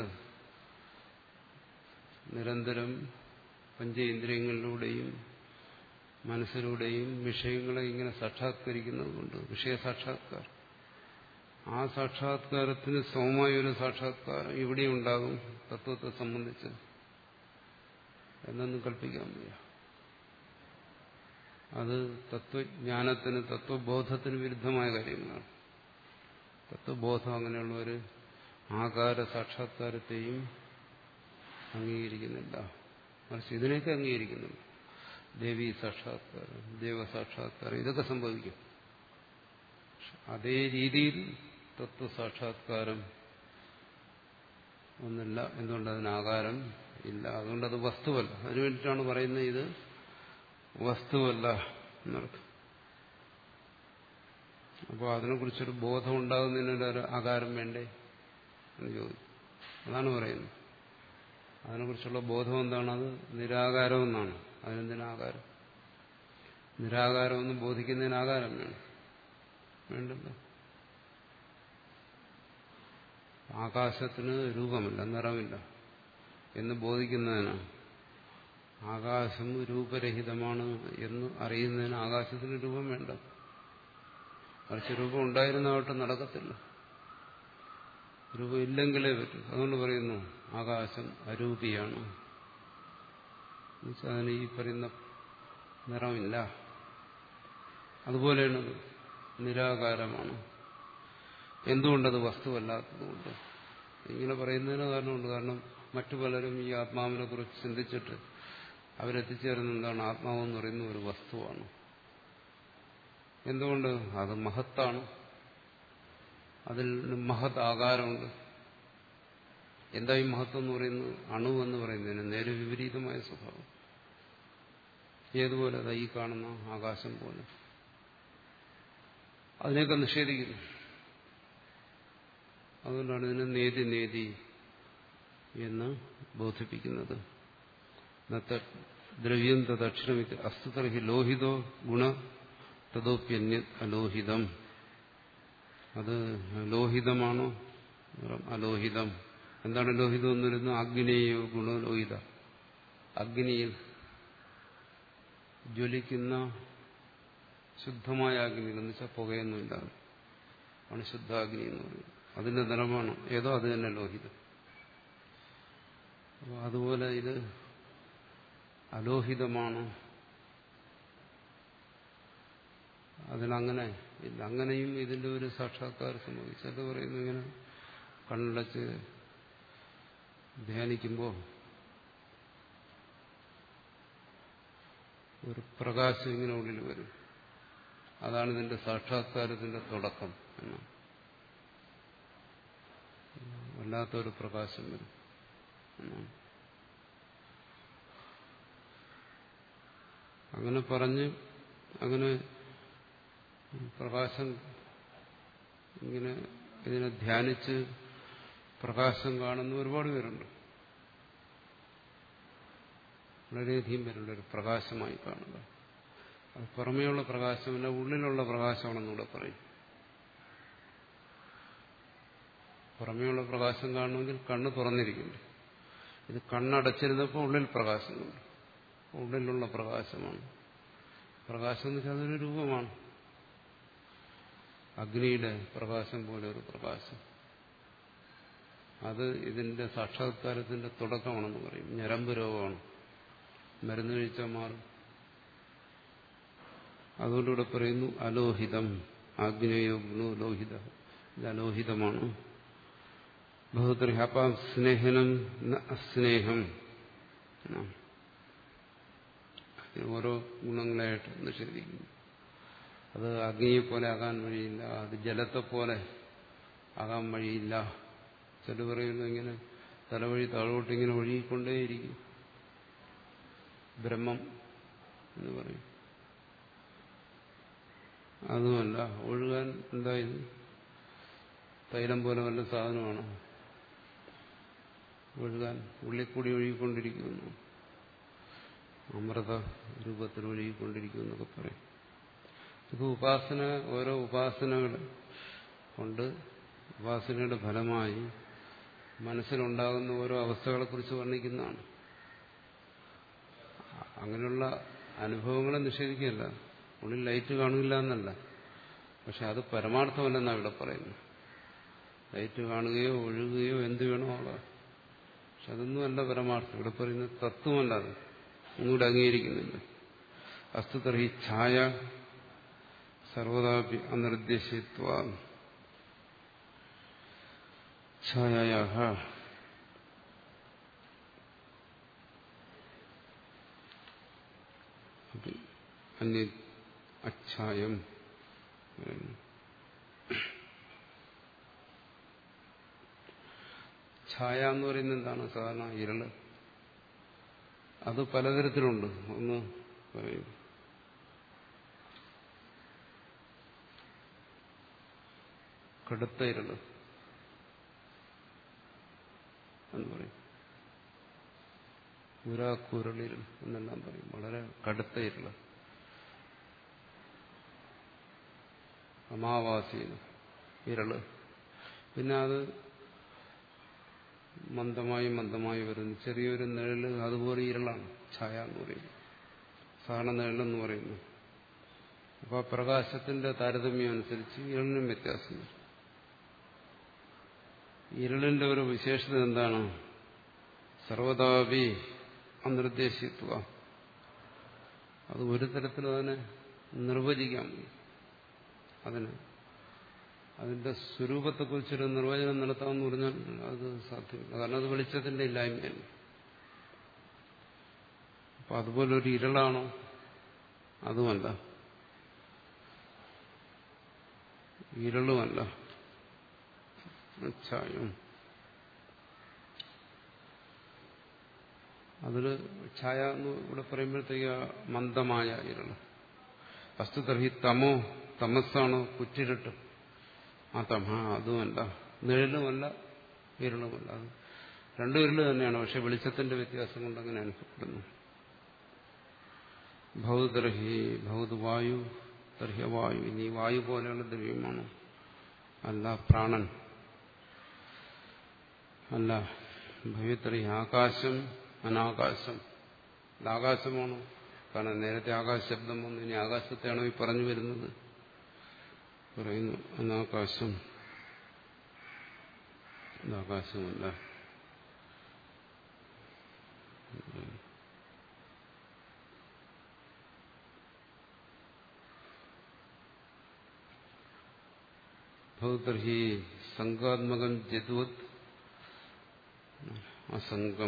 നിരന്തരം പഞ്ചേന്ദ്രിയങ്ങളിലൂടെയും മനസ്സിലൂടെയും വിഷയങ്ങളെ ഇങ്ങനെ സാക്ഷാത്കരിക്കുന്നതുകൊണ്ട് വിഷയസാക്ഷാത്കാരം, ആ സാക്ഷാത്കാരത്തിന് സമമായ ഒരു സാക്ഷാത്കാരം ഇവിടെ ഉണ്ടാകും തത്വത്തെ സംബന്ധിച്ച് എന്നൊന്നും കൽപ്പിക്കാൻ വയ്യ. അത് തത്വജ്ഞാനത്തിന് തത്വബോധത്തിന് വിരുദ്ധമായ കാര്യങ്ങളാണ്. തത്വബോധം അങ്ങനെയുള്ള ഒരു ആകാര സാക്ഷാത്കാരത്തെയും അംഗീകരിക്കുന്നില്ല. മറിച്ച് ഇതിനെയൊക്കെ അംഗീകരിക്കുന്നുണ്ട്. ദേവീ സാക്ഷാത്കാരം, ദേവസാക്ഷാത്കാരം, ഇതൊക്കെ സംഭവിക്കും. അതേ രീതിയിൽ തത്വസാക്ഷാത്കാരം ഒന്നില്ല. എന്തുകൊണ്ട്? അതിനാകാരം ഇല്ല. അതുകൊണ്ടത് വസ്തുവല്ല. അതിനു വേണ്ടിയിട്ടാണ് പറയുന്നത് ഇത് വസ്തുവല്ല എന്നർത്ഥം. അപ്പോൾ അതിനെക്കുറിച്ചൊരു ബോധം ഉണ്ടാകുന്നതിനൊരു ആകാരം വേണ്ടേ എന്ന് ചോദിക്കും. അതാണ് പറയുന്നത്. അതിനെക്കുറിച്ചുള്ള ബോധം എന്താണ്? അത് നിരാകാരം എന്നാണ്. അതിനെന്തിനാകാരം? നിരാകാരമെന്ന് ബോധിക്കുന്നതിന് ആകാരം വേണം. വേണ്ടല്ലോ. ആകാശത്തിന് രൂപമില്ല, നിറമില്ല എന്ന് ബോധിക്കുന്നതിന്, ആകാശം രൂപരഹിതമാണ് എന്ന് അറിയുന്നതിന് ആകാശത്തിന് രൂപം വേണ്ട. മറിച്ച് രൂപം ഉണ്ടായിരുന്നാവട്ടെ നടക്കത്തില്ല. രൂപം ഇല്ലെങ്കിലേ പറ്റും. അതുകൊണ്ട് പറയുന്നു ആകാശം അരൂപിയാണ്. അതിന് ഈ പറയുന്ന നിറമില്ല. അതുപോലെയാണ് നിരാകാരമാണ്. എന്തുകൊണ്ടത് വസ്തുവല്ലാത്തതുകൊണ്ട്? ഇങ്ങനെ പറയുന്നതിന് കാരണമുണ്ട്. കാരണം മറ്റു പലരും ഈ ആത്മാവിനെ കുറിച്ച് ചിന്തിച്ചിട്ട് അവരെത്തിച്ചേരുന്ന എന്താണ്? ആത്മാവെന്ന് പറയുന്ന ഒരു വസ്തുവാണ്. എന്തുകൊണ്ട്? അത് മഹത്താണ്. അതിൽ മഹത് ആകാരമുണ്ട്. എന്താ ഈ മഹത്വം എന്ന് പറയുന്നത്? അണു എന്ന് പറയുന്നതിന് നേരെ വിപരീതമായ സ്വഭാവം. ഏതുപോലെ? ഈ കാണുന്ന ആകാശം പോലെ. അതിനെയൊക്കെ നിഷേധിക്കുന്നു. അതുകൊണ്ടാണ് ഇതിനെ നേതി നേതി എന്ന് ബോധിപ്പിക്കുന്നത്. ദ്രവ്യം തദക്ഷരം അസ്തുതർഹി ലോഹിതോ ഗുണ തദോപ്യന്യ അലോഹിതം. അത് ലോഹിതമാണോ? അലോഹിതം. എന്താണ് ലോഹിതം എന്ന് പറയുന്നത്? അഗ്നിയോ ഗുണോ ലോഹിത. അഗ്നിയിൽ ജ്വലിക്കുന്ന ശുദ്ധമായ അഗ്നി എന്ന് വെച്ചാൽ പുകയൊന്നുമില്ല, ആണ് ശുദ്ധാഗ്നി എന്ന് പറയുന്നത്. അതിന്റെ നിറമാണ് ഏതോ അത് തന്നെ ലോഹിതം. അപ്പോൾ അതുപോലെ ഇത് അലോഹിതമാണ്. അതിനങ്ങനെ ഇല്ല. അങ്ങനെയും ഇതിന്റെ ഒരു സാക്ഷാത്കാരം സംഭവിച്ചു. അത് പറയുന്നു ഇങ്ങനെ കണ്ണടച്ച് ധ്യാനിക്കുമ്പോൾ ഒരു പ്രകാശം ഇങ്ങനെ ഉള്ളിൽ വരും. അതാണ് ഇതിന്റെ സാക്ഷാത്കാരത്തിന്റെ തുടക്കം എന്നാണ്. വല്ലാത്തൊരു പ്രകാശം വരും എന്നാണ്. അങ്ങനെ പറഞ്ഞ് അങ്ങനെ പ്രകാശം ഇങ്ങനെ ഇതിനെ ധ്യാനിച്ച് പ്രകാശം കാണുന്ന ഒരുപാട് പേരുണ്ട്. വളരെയധികം പേരുണ്ട്. ഒരു പ്രകാശമായി കാണുക. അത് പുറമേയുള്ള പ്രകാശമല്ല, ഉള്ളിലുള്ള പ്രകാശമാണെന്നൂടെ പറയും. പുറമേയുള്ള പ്രകാശം കാണുമെങ്കിൽ കണ്ണ് തുറന്നിരിക്കുന്നു. ഇത് കണ്ണടച്ചിരുന്നപ്പോൾ ഉള്ളിൽ പ്രകാശമുണ്ട്. ഉള്ളിലുള്ള പ്രകാശമാണ്. പ്രകാശം എന്ന് വെച്ചാൽ അതൊരു രൂപമാണ്. അഗ്നിയുടെ പ്രകാശം പോലെ ഒരു പ്രകാശം. അത് ഇതിന്റെ സാക്ഷാത്കാരത്തിന്റെ തുടക്കമാണെന്ന് പറയും. ഞരമ്പ് രോഗമാണ്, മരുന്ന് കഴിച്ചാൽ മാറും. അതുകൊണ്ടിവിടെ പറയുന്നു അലോഹിതം. ആഗ്നേയോ ഗുണോ ലോഹിത, ഇത് അലോഹിതമാണ്. ബഹുദ്രഹ്യാപാം സ്നേഹനം അസ്നേഹം. ഓരോ ഗുണങ്ങളായിട്ട് നിഷേധിക്കുന്നു. അത് അഗ്നിയെ പോലെ ആകാൻ വഴിയില്ല, അത് ജലത്തെ പോലെ ആകാൻ വഴിയില്ല. ചില പറയുന്നു ഇങ്ങനെ തലവഴി താഴോട്ട് ഇങ്ങനെ ഒഴുകിക്കൊണ്ടേയിരിക്കും ബ്രഹ്മം എന്ന് പറയും. അതുമല്ല, ഒഴുകാൻ എന്തായത് തൈലം പോലെ വല്ല സാധനമാണ് ഒഴുകാൻ, ഉള്ളിൽ കൂടി ഒഴുകിക്കൊണ്ടിരിക്കുന്നു, അമൃത രൂപത്തിൽ ഒഴുകിക്കൊണ്ടിരിക്കുന്നു എന്നൊക്കെ പറയും. ഇത് ഉപാസന, ഓരോ ഉപാസനകൾ കൊണ്ട് ഉപാസനയുടെ ഫലമായി മനസ്സിലുണ്ടാകുന്ന ഓരോ അവസ്ഥകളെക്കുറിച്ച് വർണ്ണിക്കുന്നതാണ്. അങ്ങനെയുള്ള അനുഭവങ്ങളെ നിഷേധിക്കുകയല്ല, ഉള്ളിൽ ലൈറ്റ് കാണില്ല എന്നല്ല, പക്ഷെ അത് പരമാർത്ഥമല്ലെന്നാണ് ഇവിടെ പറയുന്നത്. ലൈറ്റ് കാണുകയോ ഒഴുകുകയോ എന്ത് വേണോ ആകാം, പക്ഷെ അതൊന്നുമല്ല പരമാർത്ഥം. ഇവിടെ പറയുന്നത് തത്വമല്ല, അത് ഒന്നുകൂടെ അംഗീകരിക്കുന്നില്ല. അസ്തു തർഹി ഛായ സർവദാപി അനിർദ്ദേശിത്വ ഛായായാഹ അന്യ അച്ഛായം. ഛായ എന്ന് പറയുന്നത് എന്താണ്? സാധാരണ ഇരള്. അത് പലതരത്തിലുണ്ട്. ഒന്ന് പറയും കടുത്ത ഇരള് എന്ന് പറയും, കുരാക്കുരളിരൾ എന്നെല്ലാം പറയും. വളരെ കടുത്ത ഇരള്. അമാവാസി ഇരള്. പിന്നെ അത് മന്ദമായി മന്ദമായി വരുന്നു, ചെറിയൊരു നിഴല്, അതുപോലെ ഇരളാണ് ഛായ എന്ന് പറയുന്നത്, സാധാരണ നിഴലെന്ന് പറയുന്നു. അപ്പോൾ ആ പ്രകാശത്തിന്റെ താരതമ്യം അനുസരിച്ച് ഇരളിനും വ്യത്യാസമുണ്ട്. ഇരുളിന്റെ ഒരു വിശേഷത എന്താണ്? സർവദാപി അനിർദ്ദേശിത്വ. അത് ഒരു തരത്തിലും അതിനെ നിർവചിക്കാൻ വയ്യ. അതിന് അതിന്റെ സ്വരൂപത്തെക്കുറിച്ചൊരു നിർവചനം നടത്താമെന്ന് പറഞ്ഞാൽ അത് സാധ്യമല്ല. കാരണം അത് വെളിച്ചത്തിന്റെ ഇല്ലായ്മയല്ല. അപ്പൊ അതുപോലൊരു ഇരുളാണോ? അതുമല്ല, ഇരുളുമല്ല, ഛായം. അതില് ഛായ എന്ന് ഇവിടെ പറയുമ്പോഴത്തേക്ക് മന്ദമായ ഇരുള്. വസ്തുതർഹി തമോ, തമസ്സാണോ കുറ്റിരുട്ട്, ആ തമ അതുമല്ല, നിഴലുമല്ല ഇരുളുമല്ല. അത് രണ്ടു ഇരുള് തന്നെയാണ്, പക്ഷെ വെളിച്ചത്തിന്റെ വ്യത്യാസം കൊണ്ട് അങ്ങനെ അനുഭവപ്പെടുന്നു. ഭൗതർഹി ഭൗത് വായു തർഹ്യ വായു. ഇനി വായു പോലെയുള്ള ദ്രവ്യമാണ്, അല്ല പ്രാണൻ അല്ല. ഭവ്യത്തറി ആകാശം അനാകാശം. ഇത് ആകാശമാണോ? കാരണം നേരത്തെ ആകാശ ശബ്ദം വന്നു, ഇനി ആകാശത്തെയാണോ ഈ പറഞ്ഞു വരുന്നത്? പറയുന്നു അനാകാശം, ആകാശമല്ല. ഭൗതർഹി സംഘാത്മകം ജദ്വത് അസംഗം.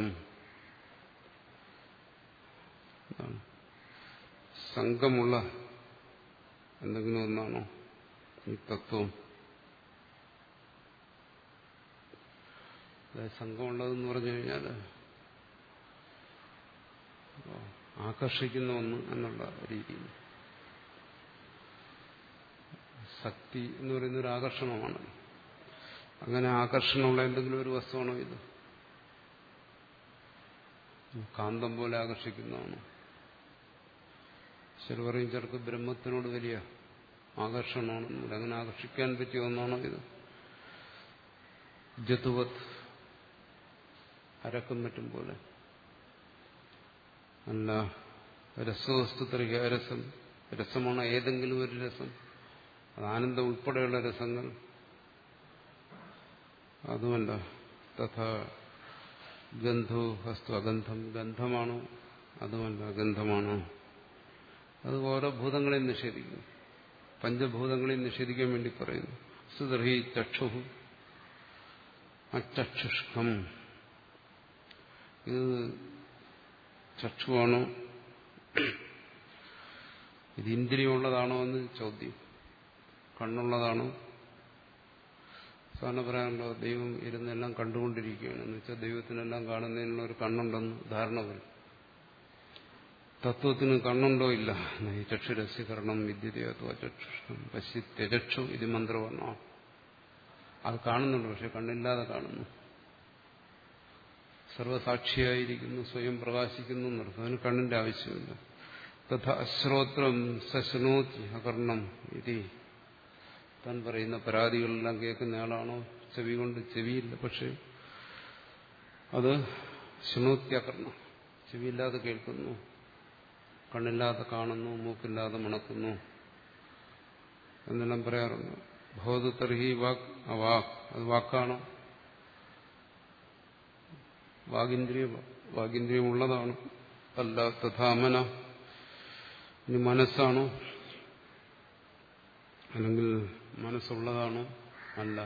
സംഘമുള്ള എന്തെങ്കിലും ഒന്നാണോ ഈ തത്വം? സംഘമുള്ളതെന്ന് പറഞ്ഞു കഴിഞ്ഞാൽ ആകർഷിക്കുന്ന ഒന്ന് എന്നുള്ള രീതിയിൽ. ശക്തി എന്ന് പറയുന്ന ഒരു ആകർഷണമാണ്. അങ്ങനെ ആകർഷണമുള്ള എന്തെങ്കിലും ഒരു വസ്തുവാണോ ഇത്? കാന്തം പോലെ ആകർഷിക്കുന്നതാണോ? ചില പറയും ചിലർക്ക് ബ്രഹ്മത്തിനോട് വലിയ ആകർഷണമാണെന്നില്ല. അങ്ങനെ ആകർഷിക്കാൻ പറ്റിയ ഒന്നാണോ ഇത്? ജതുവത്, അരക്കും മറ്റും പോലെ അല്ല. രസവസ്തു തരിക രസം. രസമാണ് ഏതെങ്കിലും ഒരു രസം, അത് ആനന്ദം ഉൾപ്പെടെയുള്ള രസങ്ങൾ അതുമല്ല. തഥാ ഗന്ധോ ഹസ്തു അഗന്ധം, ഗന്ധമാണോ അതുമല്ല ഗന്ധമാണോ. അത് ഓരോ ഭൂതങ്ങളെയും നിഷേധിക്കുന്നു, പഞ്ചഭൂതങ്ങളെയും നിഷേധിക്കാൻ വേണ്ടി പറയുന്നു. സുതർഹി ചക്ഷു അചക്ഷുഷ്കം, ഇത് ചക്ഷുവാണോ, ഇത് ഇന്ദ്രിയമുള്ളതാണോ എന്ന് ചോദ്യം. കണ്ണുള്ളതാണോ? സാധാരണ പറയാനുണ്ടോ ദൈവം ഇരുന്നെല്ലാം കണ്ടുകൊണ്ടിരിക്കുകയാണ് എന്ന് വെച്ചാൽ ദൈവത്തിനെല്ലാം കാണുന്നതിനുള്ള ഒരു കണ്ണുണ്ടെന്ന് ധാരണ വരും. തത്വത്തിന് കണ്ണുണ്ടോ? ഇല്ല. ചക്ഷുരസ്യകരണം വിദ്യതയോ ചക്ഷുഷ്കം പശ്യ ത്യജക്ഷു ഇത് മന്ത്രവർണ്ണ. അത് കാണുന്നുണ്ട്, പക്ഷെ കണ്ണില്ലാതെ കാണുന്നു. സർവസാക്ഷിയായിരിക്കുന്നു, സ്വയം പ്രകാശിക്കുന്നു എന്നർത്ഥം. അതിന് കണ്ണിന്റെ ആവശ്യമില്ല. തഥാ ശ്രോത്രം സശനോതി അകർണം ഇതി. താൻ പറയുന്ന പരാതികളെല്ലാം കേൾക്കുന്ന ആളാണോ? ചെവി കൊണ്ട് ചെവിയില്ല, പക്ഷെ അത് ശൃണോത്യകർണം, ചെവിയില്ലാതെ കേൾക്കുന്നു, കണ്ണില്ലാതെ കാണുന്നു, മൂക്കില്ലാതെ മണക്കുന്നു എന്നെല്ലാം പറയാറുണ്ട്. ഭവതർഹി വാക് അവാക്, അത് വാക്കാണോ? വാഗിന്ദ്രിയം വാഗിന്ദ്രിയം ഉള്ളതാണ് അല്ല. തഥാമന, ഇനി മനസ്സാണോ അല്ലെങ്കിൽ മനസ്സുള്ളതാണോ? അല്ല,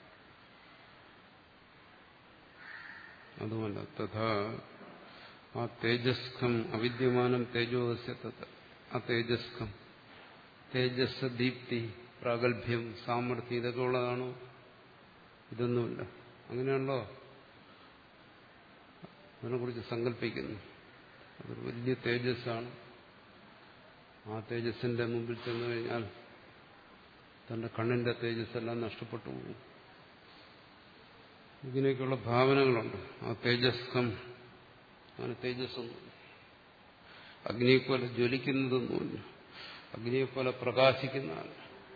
അതുമല്ല. തഥാ ആ തേജസ്കം അവിദ്യമാനം തേജോസ്യ തത്, ആ തേജസ്കം തേജസ് ദീപ്തി പ്രാഗൽഭ്യം സാമർഥ്യം ഇതൊക്കെ ഉള്ളതാണോ? ഇതൊന്നുമില്ല. അങ്ങനെയാണല്ലോ അതിനെക്കുറിച്ച് സങ്കല്പിക്കുന്നു. അതൊരു വലിയ തേജസ്സാണ്. ആ തേജസ്സിന്റെ മുമ്പിൽ ചെന്നു കഴിഞ്ഞാൽ തന്റെ കണ്ണിന്റെ തേജസ്സെല്ലാം നഷ്ടപ്പെട്ടു പോകും. ഇങ്ങനെയൊക്കെയുള്ള ഭാവനകളുണ്ട്. ആ തേജസ്കം, അങ്ങനെ തേജസ്സൊന്നുമില്ല. അഗ്നിയെപ്പോലെ ജ്വലിക്കുന്നതൊന്നുമില്ല, അഗ്നിയെപ്പോലെ പ്രകാശിക്കുന്നതല്ല.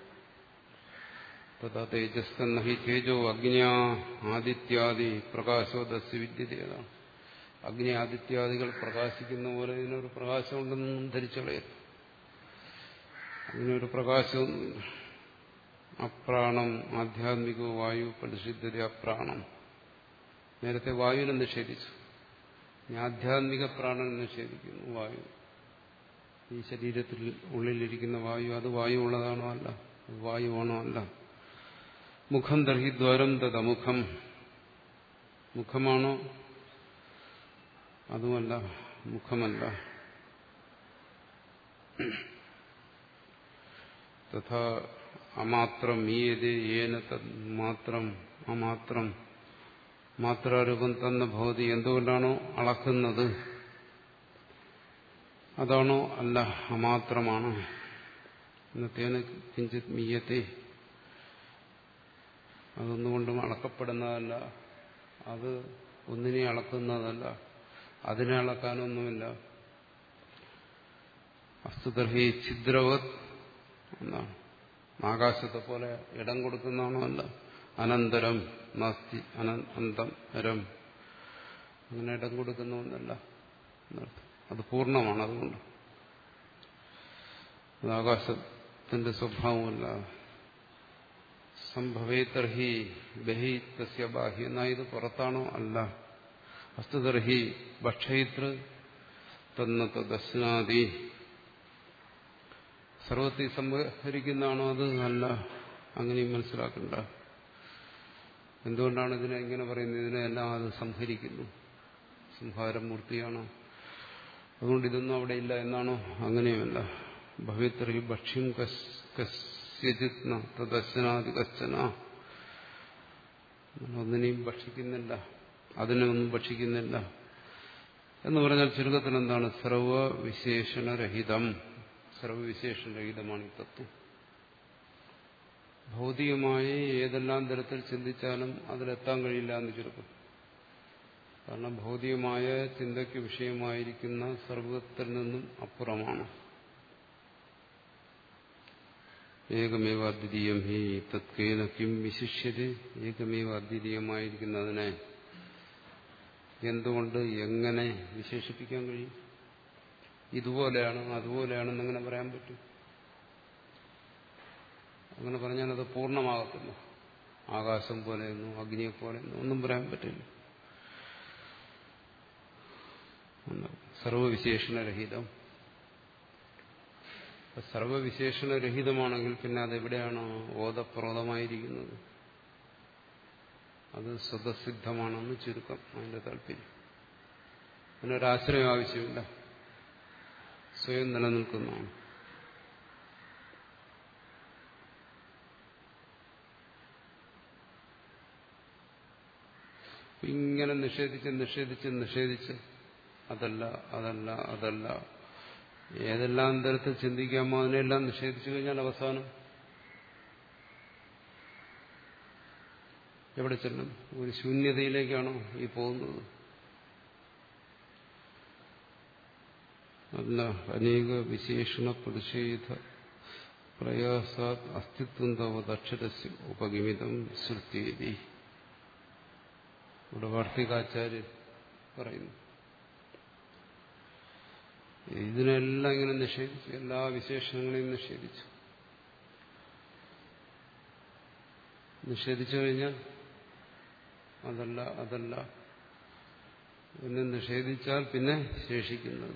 തഥാ തേജസ്കം നഹി തേജോ അഗ്നിയാ ആദിത്യാദി പ്രകാശോദസ്യ വിദ്യതേതാണ്. അഗ്നി ആദിത്യാദികൾ പ്രകാശിക്കുന്ന പോലെ ഇതിനൊരു പ്രകാശമുണ്ടെന്നും ധരിച്ചളയരുത്. അതിനൊരു പ്രകാശമൊന്നുമില്ല. അപ്രാണം ആധ്യാത്മികോ വായു പ്രതിഷിദ്ധത അപ്രാണം. നേരത്തെ വായുവിനെ നിഷേധിച്ചു, ഇനി ആധ്യാത്മിക പ്രാണനെ നിഷേധിക്കുന്നു. വായു, ഈ ശരീരത്തിൽ ഉള്ളിലിരിക്കുന്ന വായു, അത് വായു ഉള്ളതാണോ? അല്ല. അത് വായുവാണോ? അല്ല. മുഖം ദർഹി ദ്വാരം തദമുഖം, മുഖമാണോ? അതുമല്ല, മുഖമല്ല. തഥാ അമാത്രം ഈയതേ ഏന തദ് മാത്രം, അമാത്രം മാത്രാരൂപം തന്ന ഭവതി, എന്തുകൊണ്ടാണോ അളക്കുന്നത് അതാണോ? അല്ല, അമാത്രമാണ്. ഇന്നത്തേന കിഞ്ചിത് മീയത്തെ, അതൊന്നുകൊണ്ടും അളക്കപ്പെടുന്നതല്ല, അത് ഒന്നിനെ അളക്കുന്നതല്ല, അതിനെ അളക്കാനൊന്നുമില്ല. അസ്തുതർഹി ഛിദ്രവത് എന്നാണ്. ആകാശത്തെ പോലെ ഇടം കൊടുക്കുന്നതാണോ? അല്ല. അനന്തരം നാസ്തി അനന്തം രം, അങ്ങനെ ഇടം കൊടുക്കുന്ന ഒന്നല്ല എന്നർത്ഥം. അത് പൂർണ്ണമാണ്. അതുകൊണ്ട് അത് ആകാശത്തിന്റെ സ്വഭാവമല്ല. സംഭവേതർഹി ബഹി തസ്യ ബാഹ്യ, എന്നാ ഇത് പുറത്താണോ? അല്ല. അസ്തുതർഹി ഭക്ഷയിതൃ തന്ന തദശ്നാദി, സർവത്തെ സംഹരിക്കുന്നതാണോ? അത് അല്ല. അങ്ങനെയും മനസ്സിലാക്കണ്ട. എന്തുകൊണ്ടാണ് ഇതിനെ ഇങ്ങനെ പറയുന്നത്? ഇതിനെല്ലാം അത് സംഹരിക്കുന്നു, സംഹാരം മൂർത്തിയാണ്. അതുകൊണ്ട് ഇതൊന്നും അവിടെ ഇല്ല എന്നാണോ? അങ്ങനെയുമല്ല. ഭവിത്രഹി ഭക്ഷ്യം കസ്യജിത് തദശ്നാദി കശ്ചന, ഒന്നിനെയും ഭക്ഷിക്കുന്നില്ല, അതിനെ ഒന്നും ഭക്ഷിക്കുന്നില്ല എന്ന് പറഞ്ഞാൽ ചുരുക്കത്തിൽ എന്താണ്? സർവവിശേഷണരഹിതം, സർവവിശേഷണരഹിതമാണ് ഈ തത്വം. ഭൗതികമായി ഏതെല്ലാം തരത്തിൽ ചിന്തിച്ചാലും അതിലെത്താൻ കഴിയില്ല എന്ന് ചുരുക്കം. കാരണം ഭൗതികമായ ചിന്തയ്ക്ക് വിഷയമായിരിക്കുന്ന സർവത്തിൽ നിന്നും അപ്പുറമാണ്. ഏകമേവ അദ്വിതീയം ഹി തത്കേന കിം വിശിഷ്യത, ഏകമേവ അദ്വിതീയമായിരിക്കുന്നതിനെ എന്തുകൊണ്ട് എങ്ങനെ വിശേഷിപ്പിക്കാൻ കഴിയും? ഇതുപോലെയാണ് അതുപോലെയാണെന്ന് എങ്ങനെ പറയാൻ പറ്റും? അങ്ങനെ പറഞ്ഞാൽ അത് പൂർണ്ണമാകത്തില്ല. ആകാശം പോലെയൊന്നും അഗ്നിയെ പോലെയൊന്നും ഒന്നും പറയാൻ പറ്റില്ല. സർവവിശേഷണരഹിതം. സർവവിശേഷണരഹിതമാണെങ്കിൽ പിന്നെ അതെവിടെയാണോ ഓതപ്രോതമായിരിക്കുന്നത്? അത് സ്വതസിദ്ധമാണെന്ന് ചുരുക്കം അതിന്റെ താല്പര്യം. അതിനൊരാശ്രയം ആവശ്യമില്ല, സ്വയം നിലനിൽക്കുന്നതാണ്. ഇങ്ങനെ നിഷേധിച്ച് നിഷേധിച്ച് നിഷേധിച്ച് അതല്ല അതല്ല അതല്ല ഏതെല്ലാം തരത്തിൽ ചിന്തിക്കാമോ അതിനെല്ലാം നിഷേധിച്ചു കഴിഞ്ഞാൽ അവസാനം എവിടെ ചെല്ലും? ഒരു ശൂന്യതയിലേക്കാണോ ഈ പോകുന്നത്? അല്ല, അനേക വിശേഷണ പ്രതിഷേധ പ്രയാസാത് അസ്തിത്വം താവത് അക്ഷരസ്യ ഉപഗമിതം ശ്രുത്യേതി. ഇവിടെ വാർത്തികാചാര്യൻ പറയുന്നു, ഇതിനെല്ലാം ഇങ്ങനെ നിഷേധിച്ചു, എല്ലാ വിശേഷണങ്ങളെയും നിഷേധിച്ചു. നിഷേധിച്ചു കഴിഞ്ഞാൽ അതല്ല അതല്ല എന്ന് നിഷേധിച്ചാൽ പിന്നെ ശേഷിക്കുന്നത്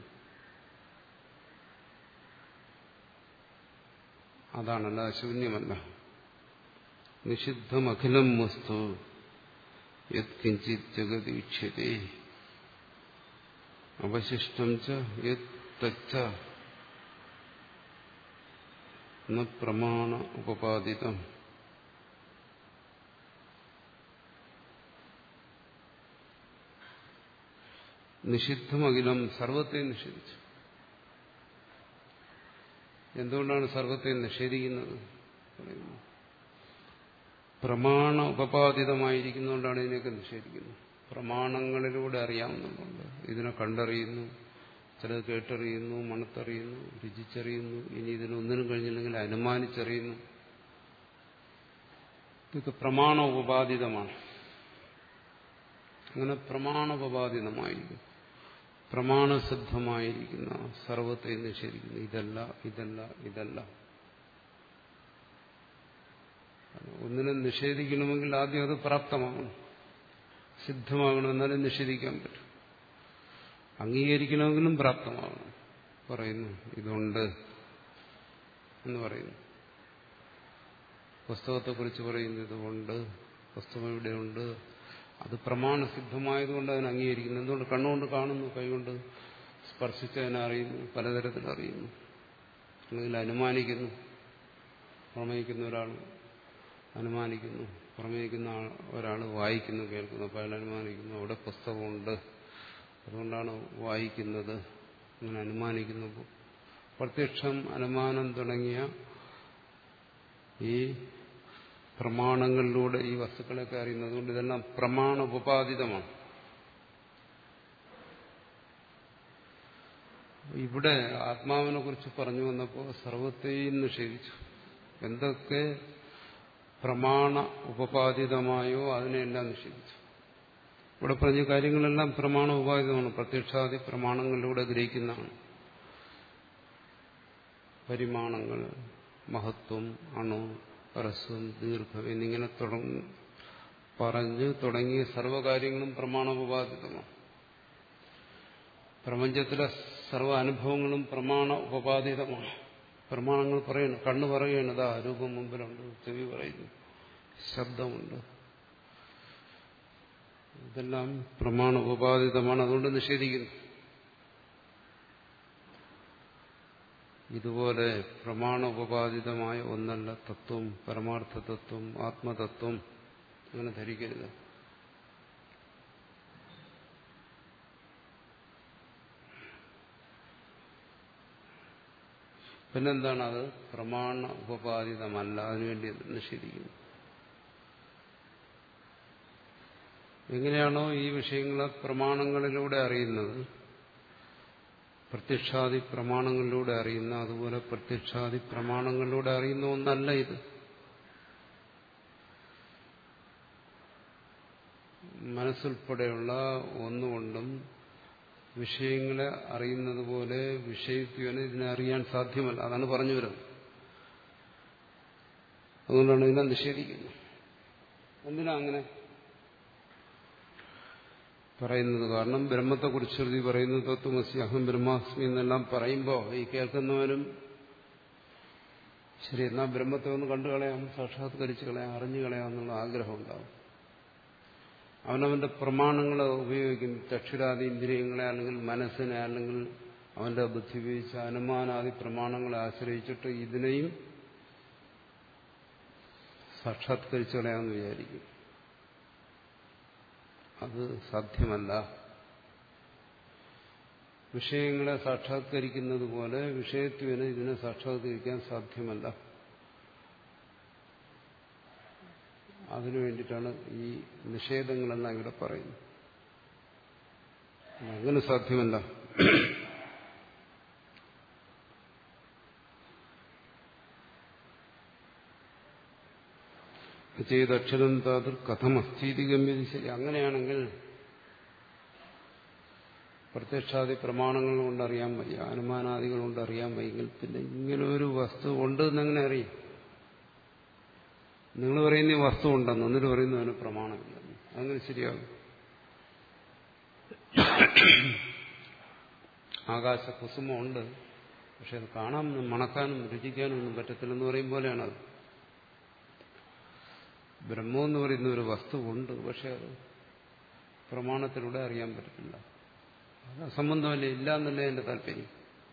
അതാണല്ല, ശൂന്യമല്ല. നിഷിദ്ധമഖിലം വസ്തു യത് കിഞ്ചിത് ജഗദീക്ഷ്യതേ അവശിഷ്ടം ച യത് തച്ച ന പ്രമാണ ഉപപാദിതം. നിഷിദ്ധമഖിലം, സർവത്തെ നിഷേധിച്ചു. എന്തുകൊണ്ടാണ് സർവത്തെ നിഷേധിക്കുന്നത്? പ്രമാണ ഉപപാദിതമായിരിക്കുന്നതുകൊണ്ടാണ് ഇതിനെയൊക്കെ നിഷേധിക്കുന്നത്. പ്രമാണങ്ങളിലൂടെ അറിയാവുന്നതുകൊണ്ട് ഇതിനെ കണ്ടറിയുന്നു, ചിലത് കേട്ടറിയുന്നു, മണത്തറിയുന്നു, രുചിച്ചറിയുന്നു. ഇനി ഇതിനൊന്നിനും കഴിഞ്ഞില്ലെങ്കിൽ അനുമാനിച്ചറിയുന്നു. ഇതൊക്കെ പ്രമാണ ഉപപാദിതമാണ്. അങ്ങനെ പ്രമാണോപപാദിതമായിരിക്കും, പ്രമാണസിദ്ധമായിരിക്കുന്ന സർവത്തെ നിഷേധിക്കുന്നു. ഇതല്ല ഇതല്ല ഇതല്ല. ഒന്നിനെ നിഷേധിക്കണമെങ്കിൽ ആദ്യം അത് പ്രാപ്തമാകണം, സിദ്ധമാകണം, എന്നാലും നിഷേധിക്കാൻ പറ്റും. അംഗീകരിക്കണമെങ്കിലും പ്രാപ്തമാകണം. പറയുന്നു ഇതുണ്ട് എന്ന് പറയുന്നു. പുസ്തകത്തെക്കുറിച്ച് പറയുന്നു ഇതുകൊണ്ട്, പുസ്തകം ഇവിടെയുണ്ട്. അത് പ്രമാണസിദ്ധമായതുകൊണ്ട് അതിനെ അംഗീകരിക്കുന്നു. എന്തുകൊണ്ട്? കണ്ണുകൊണ്ട് കാണുന്നു, കൈകൊണ്ട് സ്പർശിച്ചതിനെ അറിയുന്നു, പലതരത്തിൽ അറിയുന്നു. അല്ലെങ്കിൽ അനുമാനിക്കുന്നു, പ്രമേയിക്കുന്ന ഒരാൾ അനുമാനിക്കുന്നു, പ്രമേയിക്കുന്ന ഒരാൾ വായിക്കുന്നു, കേൾക്കുന്നു, അപ്പോൾ അയാൾ അനുമാനിക്കുന്നു അവിടെ പുസ്തകമുണ്ട്, അതുകൊണ്ടാണ് വായിക്കുന്നത്, അങ്ങനെ അനുമാനിക്കുന്നു. പ്രത്യക്ഷം, അനുമാനം തുടങ്ങിയ ഈ പ്രമാണങ്ങളിലൂടെ ഈ വസ്തുക്കളൊക്കെ അറിയുന്നത് കൊണ്ട് ഇതെല്ലാം പ്രമാണ ഉപാദിതമാണ്. ഇവിടെ ആത്മാവിനെ കുറിച്ച് പറഞ്ഞു വന്നപ്പോൾ സർവത്തെയും നിഷേധിച്ചു. എന്തൊക്കെ പ്രമാണ ഉപപാദിതമായോ അതിനെല്ലാം നിഷേധിച്ചു. ഇവിടെ പറഞ്ഞ കാര്യങ്ങളെല്ലാം പ്രമാണ ഉപാദിതമാണ്, പ്രത്യക്ഷാദി പ്രമാണങ്ങളിലൂടെ ഗ്രഹിക്കുന്നതാണ്. പരിമാണങ്ങൾ, മഹത്വം, അണു, പരസ്വം, ദീർഘം എന്നിങ്ങനെ തുടങ്ങി പറഞ്ഞു തുടങ്ങിയ സർവ്വകാര്യങ്ങളും പ്രമാണോപപാദിതമാണ്. പ്രപഞ്ചത്തിലെ സർവ്വ അനുഭവങ്ങളും പ്രമാണ ഉപപാദിതമാണ്. പ്രമാണങ്ങൾ പറയുന്നു, കണ്ണ് പറയുകയാണ്, ഇതാ രൂപം മുമ്പിലുണ്ട്, ചെവി പറയുന്നു, ശബ്ദമുണ്ട്, ഇതെല്ലാം പ്രമാണ ഉപപാദിതമാണ്, അതുകൊണ്ട് നിഷേധിക്കുന്നു. ഇതുപോലെ പ്രമാണ ഉപപാദിതമായ ഒന്നല്ല തത്വം, പരമാർത്ഥ തത്വം, ആത്മതത്വം. അങ്ങനെ ധരിക്കരുത്. പിന്നെന്താണ്? അത് പ്രമാണ ഉപപാദിതമല്ല, അതിനുവേണ്ടി നിഷേധിക്കുന്നു. എങ്ങനെയാണോ ഈ വിഷയങ്ങളെ പ്രമാണങ്ങളിലൂടെ അറിയുന്നത്, പ്രത്യക്ഷാദി പ്രമാണങ്ങളിലൂടെ അറിയുന്ന, അതുപോലെ പ്രത്യക്ഷാദി പ്രമാണങ്ങളിലൂടെ അറിയുന്ന ഒന്നല്ല ഇത്. മനസ്സുൾപ്പെടെയുള്ള ഒന്നുകൊണ്ടും വിഷയങ്ങളെ അറിയുന്നത് പോലെ വിഷയിക്കുവാൻ ഇതിനെ അറിയാൻ സാധ്യമല്ല. അതാണ് പറഞ്ഞു വരുന്നത്. അതുകൊണ്ടാണ് ഇതിനെ നിഷേധിക്കുന്നത്. എന്തിനാ അങ്ങനെ പറയുന്നത്? കാരണം ബ്രഹ്മത്തെക്കുറിച്ച് ശ്രുതി പറയുന്നു, തത്വമസി അഹം ബ്രഹ്മാസ്മി എന്നെല്ലാം പറയുമ്പോൾ ഈ കേൾക്കുന്നവനും ശരി എന്നാൽ ബ്രഹ്മത്തെ ഒന്ന് കണ്ടു കളയാം, സാക്ഷാത്കരിച്ച് കളയാം, അറിഞ്ഞു കളയാം എന്നുള്ള ആഗ്രഹം ഉണ്ടാവും. അവനവന്റെ പ്രമാണങ്ങളെ ഉപയോഗിക്കും. ചക്ഷുരാദി ഇന്ദ്രിയങ്ങളെ അല്ലെങ്കിൽ മനസ്സിനെ അല്ലെങ്കിൽ അവന്റെ ബുദ്ധി ഉപയോഗിച്ച അനുമാനാദി പ്രമാണങ്ങളെ ആശ്രയിച്ചിട്ട് ഇതിനെയും സാക്ഷാത്കരിച്ചു കളയാമെന്ന് വിചാരിക്കും. അത് സാധ്യമല്ല. വിഷയങ്ങളെ സാക്ഷാത്കരിക്കുന്നത് പോലെ വിഷയത്വന് ഇതിനെ സാക്ഷാത്കരിക്കാൻ സാധ്യമല്ല. അതിനു വേണ്ടിയിട്ടാണ് ഈ നിഷേധങ്ങളെല്ലാം ഇവിടെ പറയുന്നത്. അങ്ങനെ സാധ്യമല്ല. ചെയ്തക്ഷരം താതിർ കഥമസ്ഥീതി ഗമ്യത. ശരി, അങ്ങനെയാണെങ്കിൽ പ്രത്യക്ഷാദി പ്രമാണങ്ങൾ കൊണ്ടറിയാൻ വയ്യ, അനുമാനാദികൾ കൊണ്ടറിയാൻ വയ്യെങ്കിൽ പിന്നെ ഇങ്ങനെ ഒരു വസ്തു ഉണ്ട് എന്നെങ്ങനെ അറിയും? നിങ്ങൾ പറയുന്ന ഈ വസ്തു ഉണ്ടെന്ന്, എന്നിട്ട് പറയുന്നു അതിന് പ്രമാണമില്ലെന്ന്. അങ്ങനെ ശരിയാകും? ആകാശ കുസുമം ഉണ്ട്, പക്ഷെ അത് കാണാനും മണക്കാനും രുചിക്കാനും ഒന്നും പറ്റത്തില്ലെന്ന് പറയും പോലെയാണത്. ബ്രഹ്മം എന്ന് പറയുന്ന ഒരു വസ്തു ഉണ്ട്, പക്ഷെ അത് പ്രമാണത്തിലൂടെ അറിയാൻ പറ്റത്തില്ല. അത് അസംബന്ധമല്ലേ, ഇല്ല എന്നല്ലേ എന്റെ താല്പര്യം.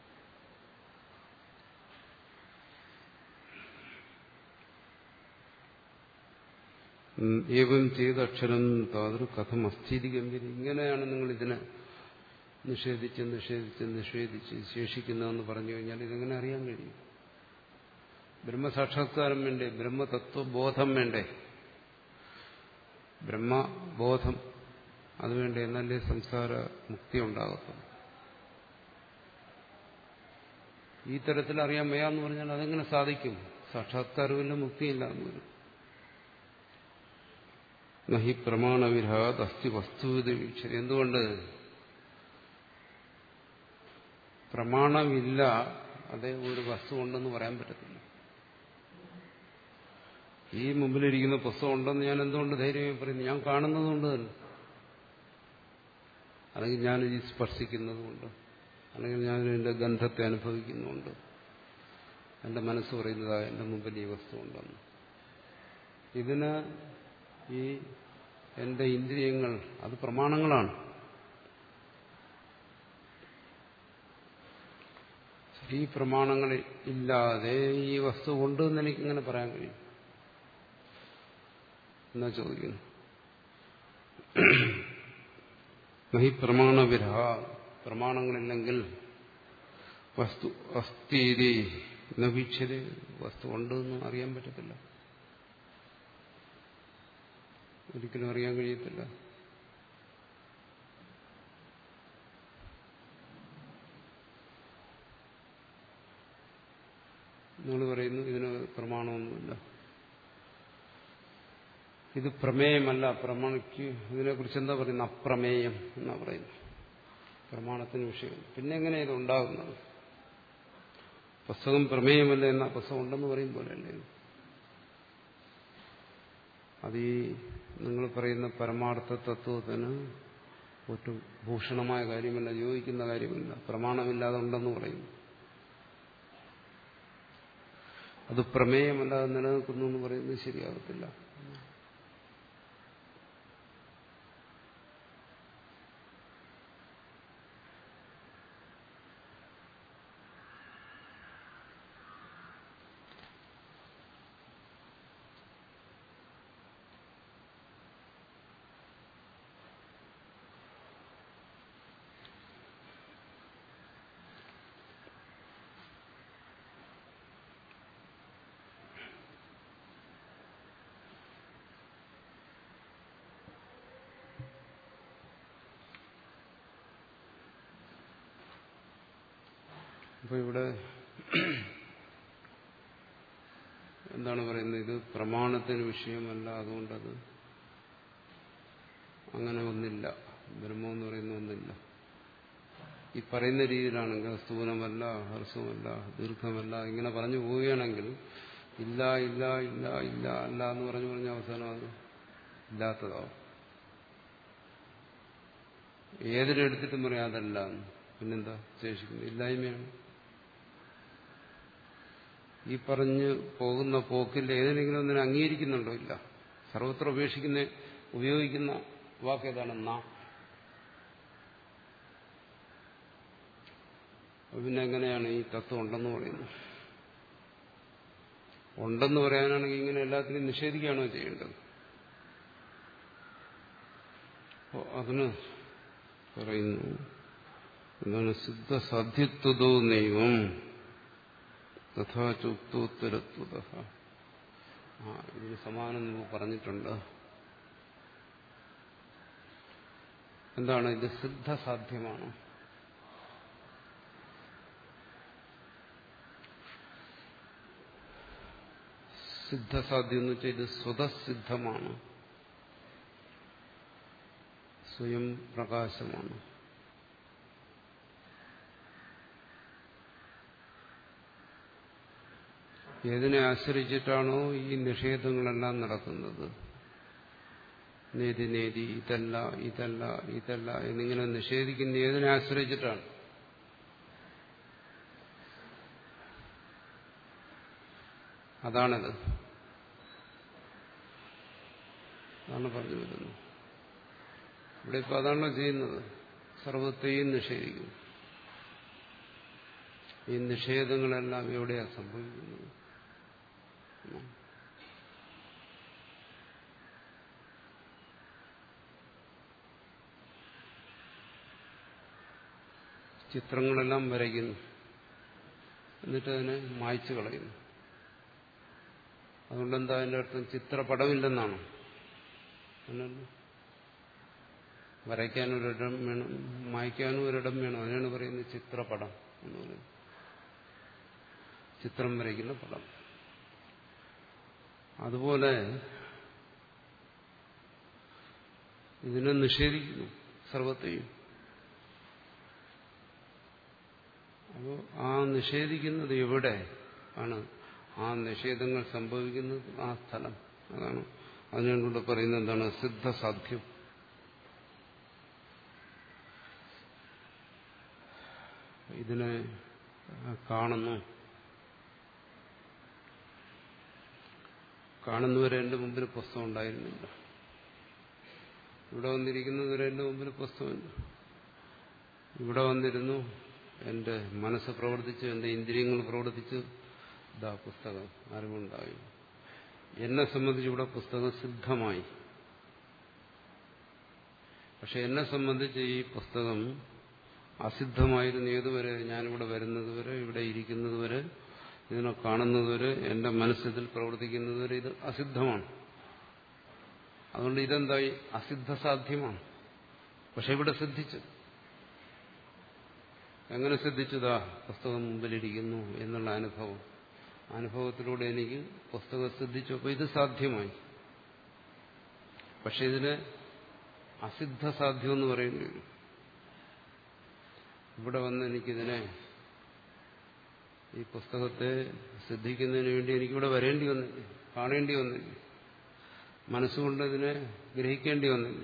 ഏവം ചെയ്ത അക്ഷരം താതൊരു കഥം അസ്ഥിതി ഗംഭീര. ഇങ്ങനെയാണ് നിങ്ങൾ ഇതിനെ നിഷേധിച്ച് നിഷേധിച്ച് നിഷേധിച്ച് ശേഷിക്കുന്നതെന്ന് പറഞ്ഞു കഴിഞ്ഞാൽ ഇതെങ്ങനെ അറിയാൻ കഴിയും? ബ്രഹ്മസാക്ഷാത്കാരം വേണ്ടേ? ബ്രഹ്മതത്വബോധം വേണ്ടേ? ബ്രഹ്മബോധം അതുവേണ്ടേ? എന്നല്ലേ സംസാര മുക്തി ഉണ്ടാകത്തുള്ളൂ. ഈ തരത്തിൽ അറിയാൻ വയ്യാന്ന് പറഞ്ഞാൽ അതെങ്ങനെ സാധിക്കും? സാക്ഷാത്കാരമില്ല, മുക്തിയില്ല എന്ന് വരും. നഹി പ്രമാണവിരാത് അസ്ഥി വസ്തുവിധ വീക്ഷ. എന്തുകൊണ്ട്? പ്രമാണമില്ല, അതേ ഒരു വസ്തു ഉണ്ടെന്ന് പറയാൻ പറ്റത്തില്ല. ഈ മുമ്പിലിരിക്കുന്ന പുസ്തകം ഉണ്ടെന്ന് ഞാൻ എന്തുകൊണ്ട് ധൈര്യമായി പറയുന്നു? ഞാൻ കാണുന്നതുകൊണ്ട് തന്നെ, അല്ലെങ്കിൽ ഞാൻ ഈ സ്പർശിക്കുന്നതുകൊണ്ട്, അല്ലെങ്കിൽ ഞാൻ എന്റെ ഗന്ധത്തെ അനുഭവിക്കുന്നുണ്ട്. എന്റെ മനസ്സ് പറയുന്നതായ എന്റെ മുമ്പിൽ ഈ വസ്തു ഉണ്ടെന്ന്. ഇതിന് ഈ എന്റെ ഇന്ദ്രിയങ്ങൾ അത് പ്രമാണങ്ങളാണ്. ഈ പ്രമാണങ്ങൾ ഇല്ലാതെ ഈ വസ്തു ഉണ്ട് എന്ന് എനിക്കിങ്ങനെ പറയാൻ കഴിയും എന്നാ ചോദിക്കുന്നു. നഹി പ്രമാണവിരഹ. പ്രമാണങ്ങളില്ലെങ്കിൽ വസ്തു അസ്ഥീതി നവീക്ഷത. വസ്തു ഉണ്ടെന്ന് അറിയാൻ പറ്റത്തില്ല, ഒരിക്കലും അറിയാൻ കഴിയത്തില്ല. നിങ്ങൾ പറയുന്നു ഇതിന് പ്രമാണമൊന്നുമില്ല, ഇത് പ്രമേയമല്ല. പ്രമാണിക്ക് ഇതിനെക്കുറിച്ച് എന്താ പറയുന്നത്? അപ്രമേയം എന്നാ പറയുന്നത്. പ്രമാണത്തിന് വിഷയം. പിന്നെ എങ്ങനെ ഇത് ഉണ്ടാകുന്നത്? പുസ്തകം പ്രമേയമല്ല എന്ന പുസ്തകം ഉണ്ടെന്ന് പറയും പോലെയല്ലേ? അത് ഈ നിങ്ങൾ പറയുന്ന പരമാർത്ഥ തത്വത്തിന് ഒട്ടും ഭൂഷണമായ കാര്യമല്ല, യോജിക്കുന്ന കാര്യമല്ല. പ്രമാണമില്ലാതെ ഉണ്ടെന്ന് പറയുന്നു. അത് പ്രമേയമല്ലാതെ നിലനിൽക്കുന്നു എന്ന് പറയുന്നത് ശരിയാകത്തില്ല. അപ്പൊ ഇവിടെ എന്താണ് പറയുന്നത്? ഇത് പ്രമാണത്തിന് വിഷയമല്ല, അതുകൊണ്ടത് അങ്ങനെ ഒന്നില്ല, ബ്രഹ്മം എന്ന് പറയുന്ന ഒന്നില്ല. ഈ പറയുന്ന രീതിയിലാണെങ്കിൽ സ്ഥൂലമല്ല, ഹ്രസ്വമല്ല, ദീർഘമല്ല, ഇങ്ങനെ പറഞ്ഞു പോവുകയാണെങ്കിൽ ഇല്ല ഇല്ല ഇല്ല ഇല്ല അല്ല എന്ന് പറഞ്ഞു പറഞ്ഞ അവസാനം അത് ഇല്ലാത്തതാവും. ഏതിനെടുത്തിട്ടും പറയാം അതല്ല. പിന്നെന്താ ശേഷിക്കുന്നത്? ഇല്ലായ്മയാണ്. ഈ പറഞ്ഞ് പോകുന്ന പോക്കിൽ ഏതെങ്കിലും ഒന്നിനെ അംഗീകരിക്കുന്നുണ്ടോ? ഇല്ല. സർവത്ര ഉപേക്ഷിക്കുന്ന ഉപയോഗിക്കുന്ന വാക്ക് ഏതാണ്? നാം. പിന്നെ എങ്ങനെയാണ് ഈ തത്വം ഉണ്ടെന്ന് പറയുന്നത്? ഉണ്ടെന്ന് പറയാനാണെങ്കിൽ ഇങ്ങനെ എല്ലാത്തിനെയും നിഷേധിക്കുകയാണോ ചെയ്യേണ്ടത്? അപ്പോൾ അതിന് പറയുന്നു എന്താണ്? സിദ്ധസാധ്യത്വതോ നൈവം തഥാ ചുക്തോത്തരത്വത. ആ ഇതിന് സമാനം നമുക്ക് പറഞ്ഞിട്ടുണ്ട്. എന്താണ് ഇത്? സിദ്ധസാധ്യമാണ്. സിദ്ധസാധ്യം എന്ന് വെച്ചാൽ ഇത് സ്വതസിദ്ധമാണ്, സ്വയം പ്രകാശമാണ്. ഏതിനെ ആശ്രയിച്ചിട്ടാണോ ഈ നിഷേധങ്ങളെല്ലാം നടക്കുന്നത്? നേതി നേതി ഇതല്ല ഇതല്ല ഇതല്ല എന്നിങ്ങനെ നിഷേധിക്കുന്ന ഏതിനെ ആശ്രയിച്ചിട്ടാണ്? അതാണത്. അതാണ് പറഞ്ഞു വരുന്നത്. ഇവിടെ ഇപ്പം അതാണല്ലോ ചെയ്യുന്നത്. സർവത്തെയും നിഷേധിക്കുന്നു. ഈ നിഷേധങ്ങളെല്ലാം എവിടെയാണ് സംഭവിക്കുന്നത്? ചിത്രങ്ങളെല്ലാം വരയ്ക്കുന്നു, എന്നിട്ട് അതിനെ മായ്ച്ചു കളയുന്നു. അതുകൊണ്ടെന്താ അതിൻ്റെ അർത്ഥം? ചിത്രപടമില്ലെന്നാണ്. അങ്ങനെയല്ല. വരയ്ക്കാനും ഒരിടം വേണം, മായ്ക്കാനും ഒരിടം വേണം. അതിനാണ് പറയുന്നത് ചിത്രപടം എന്ന് പറയുന്നത്. ചിത്രം വരയ്ക്കുന്ന പടം. അതുപോലെ ഇതിനെ നിഷേധിക്കുന്നു, സർവത്തെയും. അപ്പോൾ ആ നിഷേധിക്കുന്നത് എവിടെ ആണ്? ആ നിഷേധങ്ങൾ സംഭവിക്കുന്നത് ആ സ്ഥലം. അതാണ് അതിനോട് പറയുന്നത് എന്താണ്? സിദ്ധസാധ്യം. ഇതിനെ കാണുന്നു. കാണുന്നവരെ എന്റെ മുമ്പിൽ പുസ്തകം ഉണ്ടായിരുന്നില്ല. ഇവിടെ വന്നിരിക്കുന്നവരെ എന്റെ മുമ്പിൽ പുസ്തകമില്ല. ഇവിടെ വന്നിരുന്നു, എന്റെ മനസ്സ് പ്രവർത്തിച്ചു, എന്റെ ഇന്ദ്രിയങ്ങൾ പ്രവർത്തിച്ചു, ഇതാ പുസ്തകം അറിവുണ്ടായി. എന്നെ സംബന്ധിച്ച് ഇവിടെ പുസ്തകം സിദ്ധമായി. പക്ഷെ എന്നെ സംബന്ധിച്ച് ഈ പുസ്തകം അസിദ്ധമായിരുന്നു. ഏതുവരെ? ഞാനിവിടെ വരുന്നതുവരെ, ഇവിടെ ഇരിക്കുന്നതുവരെ, ഇതിനെ കാണുന്നതുവരെ, എന്റെ മനസ്സിൽ പ്രവർത്തിക്കുന്നതുവരെ ഇത് അസിദ്ധമാണ്. അതുകൊണ്ട് ഇതെന്തായി? അസിദ്ധസാധ്യമാണ്. പക്ഷെ ഇവിടെ സിദ്ധിച്ചു. എങ്ങനെ സിദ്ധിച്ചതാ? പുസ്തകം മുമ്പിലിരിക്കുന്നു എന്നുള്ള അനുഭവം. അനുഭവത്തിലൂടെ എനിക്ക് പുസ്തകം സിദ്ധിച്ചു. അപ്പോൾ ഇത് സാധ്യമായി. പക്ഷെ ഇതിന് അസിദ്ധസാധ്യം എന്ന് പറയേണ്ടി വരും. ഇവിടെ വന്ന് എനിക്കിതിനെ, ഈ പുസ്തകത്തെ സിദ്ധിക്കുന്നതിന് വേണ്ടി എനിക്കിവിടെ വരേണ്ടി വന്നില്ല, കാണേണ്ടി വന്നില്ല, മനസ്സുകൊണ്ട് ഇതിനെ ഗ്രഹിക്കേണ്ടി വന്നില്ല.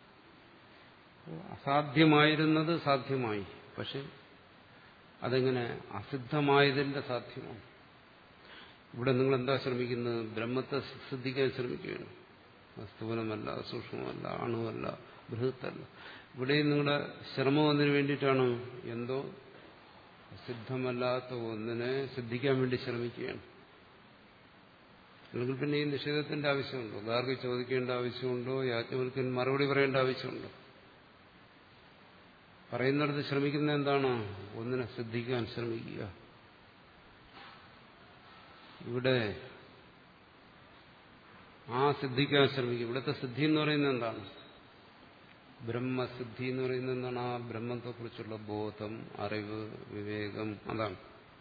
അസാധ്യമായിരുന്നത് സാധ്യമായി. പക്ഷെ അതെങ്ങനെ? അസിദ്ധമായതിന്റെ സാധ്യമാണ്. ഇവിടെ നിങ്ങൾ എന്താ ശ്രമിക്കുന്നത്? ബ്രഹ്മത്തെ സിദ്ധിക്കാൻ ശ്രമിക്കുകയാണ്. സ്ഥൂലമല്ല, സൂക്ഷ്മമല്ല, അണുവല്ല, ബൃഹത്തല്ല. ഇവിടെയും നിങ്ങളുടെ ശ്രമം ഒന്നിനു വേണ്ടിയിട്ടാണ്. എന്തോ സിദ്ധമല്ലാത്ത ഒന്നിനെ സിദ്ധിക്കാൻ വേണ്ടി ശ്രമിക്കുകയാണ്. അല്ലെങ്കിൽ പിന്നെ ഈ നിഷേധത്തിന്റെ ആവശ്യമുണ്ടോ? ഗാർഗി ചോദിക്കേണ്ട ആവശ്യമുണ്ടോ? യാജ്ഞവൽക്കൻ മറുപടി പറയേണ്ട ആവശ്യമുണ്ടോ? പറയുന്നിടത്ത് ശ്രമിക്കുന്ന എന്താണ്? ഒന്നിനെ സിദ്ധിക്കാൻ ശ്രമിക്കുക. ഇവിടെ ആ സിദ്ധിക്കാൻ ശ്രമിക്കുക. ഇവിടുത്തെ സിദ്ധി എന്ന് പറയുന്നത് എന്താണ്? ബ്രഹ്മസിദ്ധി എന്ന് പറയുന്നത് എന്താണ്? ആ ബ്രഹ്മത്തെക്കുറിച്ചുള്ള ബോധം, അറിവ്, വിവേകം. അതാണ്.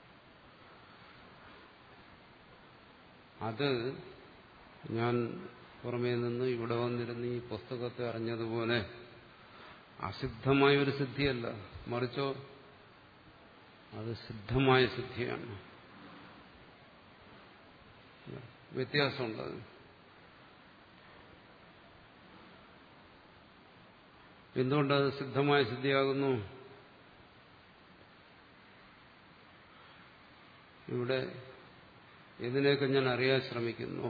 അത് ഞാൻ പുറമേ നിന്ന് ഇവിടെ വന്നിരുന്ന് ഈ പുസ്തകത്തെ അറിഞ്ഞതുപോലെ അസിദ്ധമായ ഒരു സിദ്ധിയല്ല, മറിച്ചോ അത് സിദ്ധമായ സിദ്ധിയാണ്. വ്യത്യാസമുണ്ട് അതിന്. എന്തുകൊണ്ടത് സിദ്ധമായ സിദ്ധിയാകുന്നു? ഇവിടെ ഇതിനെയൊക്കെ ഞാൻ അറിയാൻ ശ്രമിക്കുന്നു.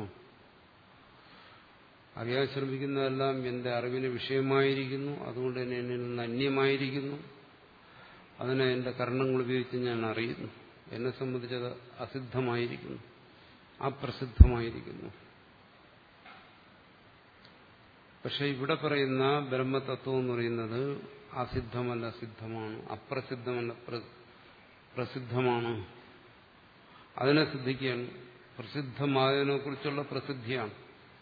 അറിയാൻ ശ്രമിക്കുന്നതെല്ലാം എന്റെ അറിവിന് വിഷയമായിരിക്കുന്നു. അതുകൊണ്ട് തന്നെ എന്നിൽ നിന്ന് അന്യമായിരിക്കുന്നു. അതിനെ എന്റെ കർണങ്ങൾ ഉപയോഗിച്ച് ഞാൻ അറിയുന്നു. എന്നെ സംബന്ധിച്ചത് അസിദ്ധമായിരിക്കുന്നു, അപ്രസിദ്ധമായിരിക്കുന്നു. പക്ഷെ ഇവിടെ പറയുന്ന ബ്രഹ്മതത്വം എന്ന് പറയുന്നത് അസിദ്ധമല്ല സിദ്ധമാണ്, അപ്രസിദ്ധമല്ല പ്രസിദ്ധമാണ്. അതിനെ സിദ്ധിക്കുകയാണ്. പ്രസിദ്ധമായതിനെ കുറിച്ചുള്ള പ്രസിദ്ധിയാണ്.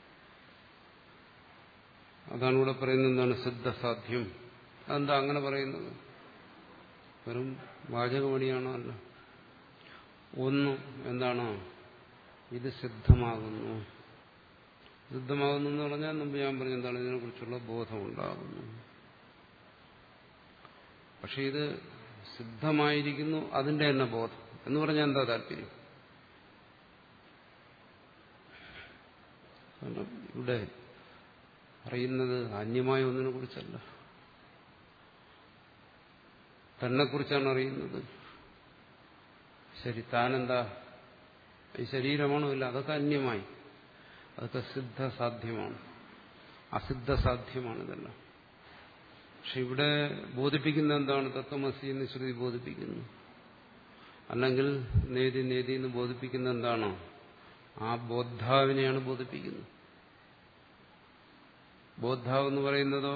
അതാണ് ഇവിടെ പറയുന്നത്. എന്താണ് സിദ്ധസാധ്യം? അതെന്താ അങ്ങനെ പറയുന്നത്? വെറും വാചകമണിയാണോ? അല്ല. ഒന്ന് എന്താണ്? ഇത് സിദ്ധമാകുന്നു. സിദ്ധമാകുന്നു എന്ന് പറഞ്ഞാൽ മുമ്പ് ഞാൻ പറഞ്ഞ എന്താണ്? ഇതിനെക്കുറിച്ചുള്ള ബോധം ഉണ്ടാകുന്നു. പക്ഷെ ഇത് സിദ്ധമായിരിക്കുന്നു, അതിന്റെ തന്നെ ബോധം എന്ന് പറഞ്ഞാൽ എന്താ താല്പര്യം? കാരണം ഇവിടെ അറിയുന്നത് അന്യമായ ഒന്നിനെ കുറിച്ചല്ല, തന്നെക്കുറിച്ചാണ് അറിയുന്നത്. ശരി, താനെന്താ? ഈ ശരീരമാണോ? ഇല്ല, അതൊക്കെ അന്യമായി, അതൊക്കെ സിദ്ധസാധ്യമാണ്, അസിദ്ധസാധ്യമാണ് ഇതെല്ലാം. പക്ഷെ ഇവിടെ ബോധിപ്പിക്കുന്ന എന്താണ്? തത്വമസി എന്ന് ശ്രുതി ബോധിപ്പിക്കുന്നു. അല്ലെങ്കിൽ നേതി നേതി എന്ന് ബോധിപ്പിക്കുന്ന എന്താണോ ആ ബോദ്ധാവിനെയാണ് ബോധിപ്പിക്കുന്നത്. ബോദ്ധാവ് എന്ന് പറയുന്നതോ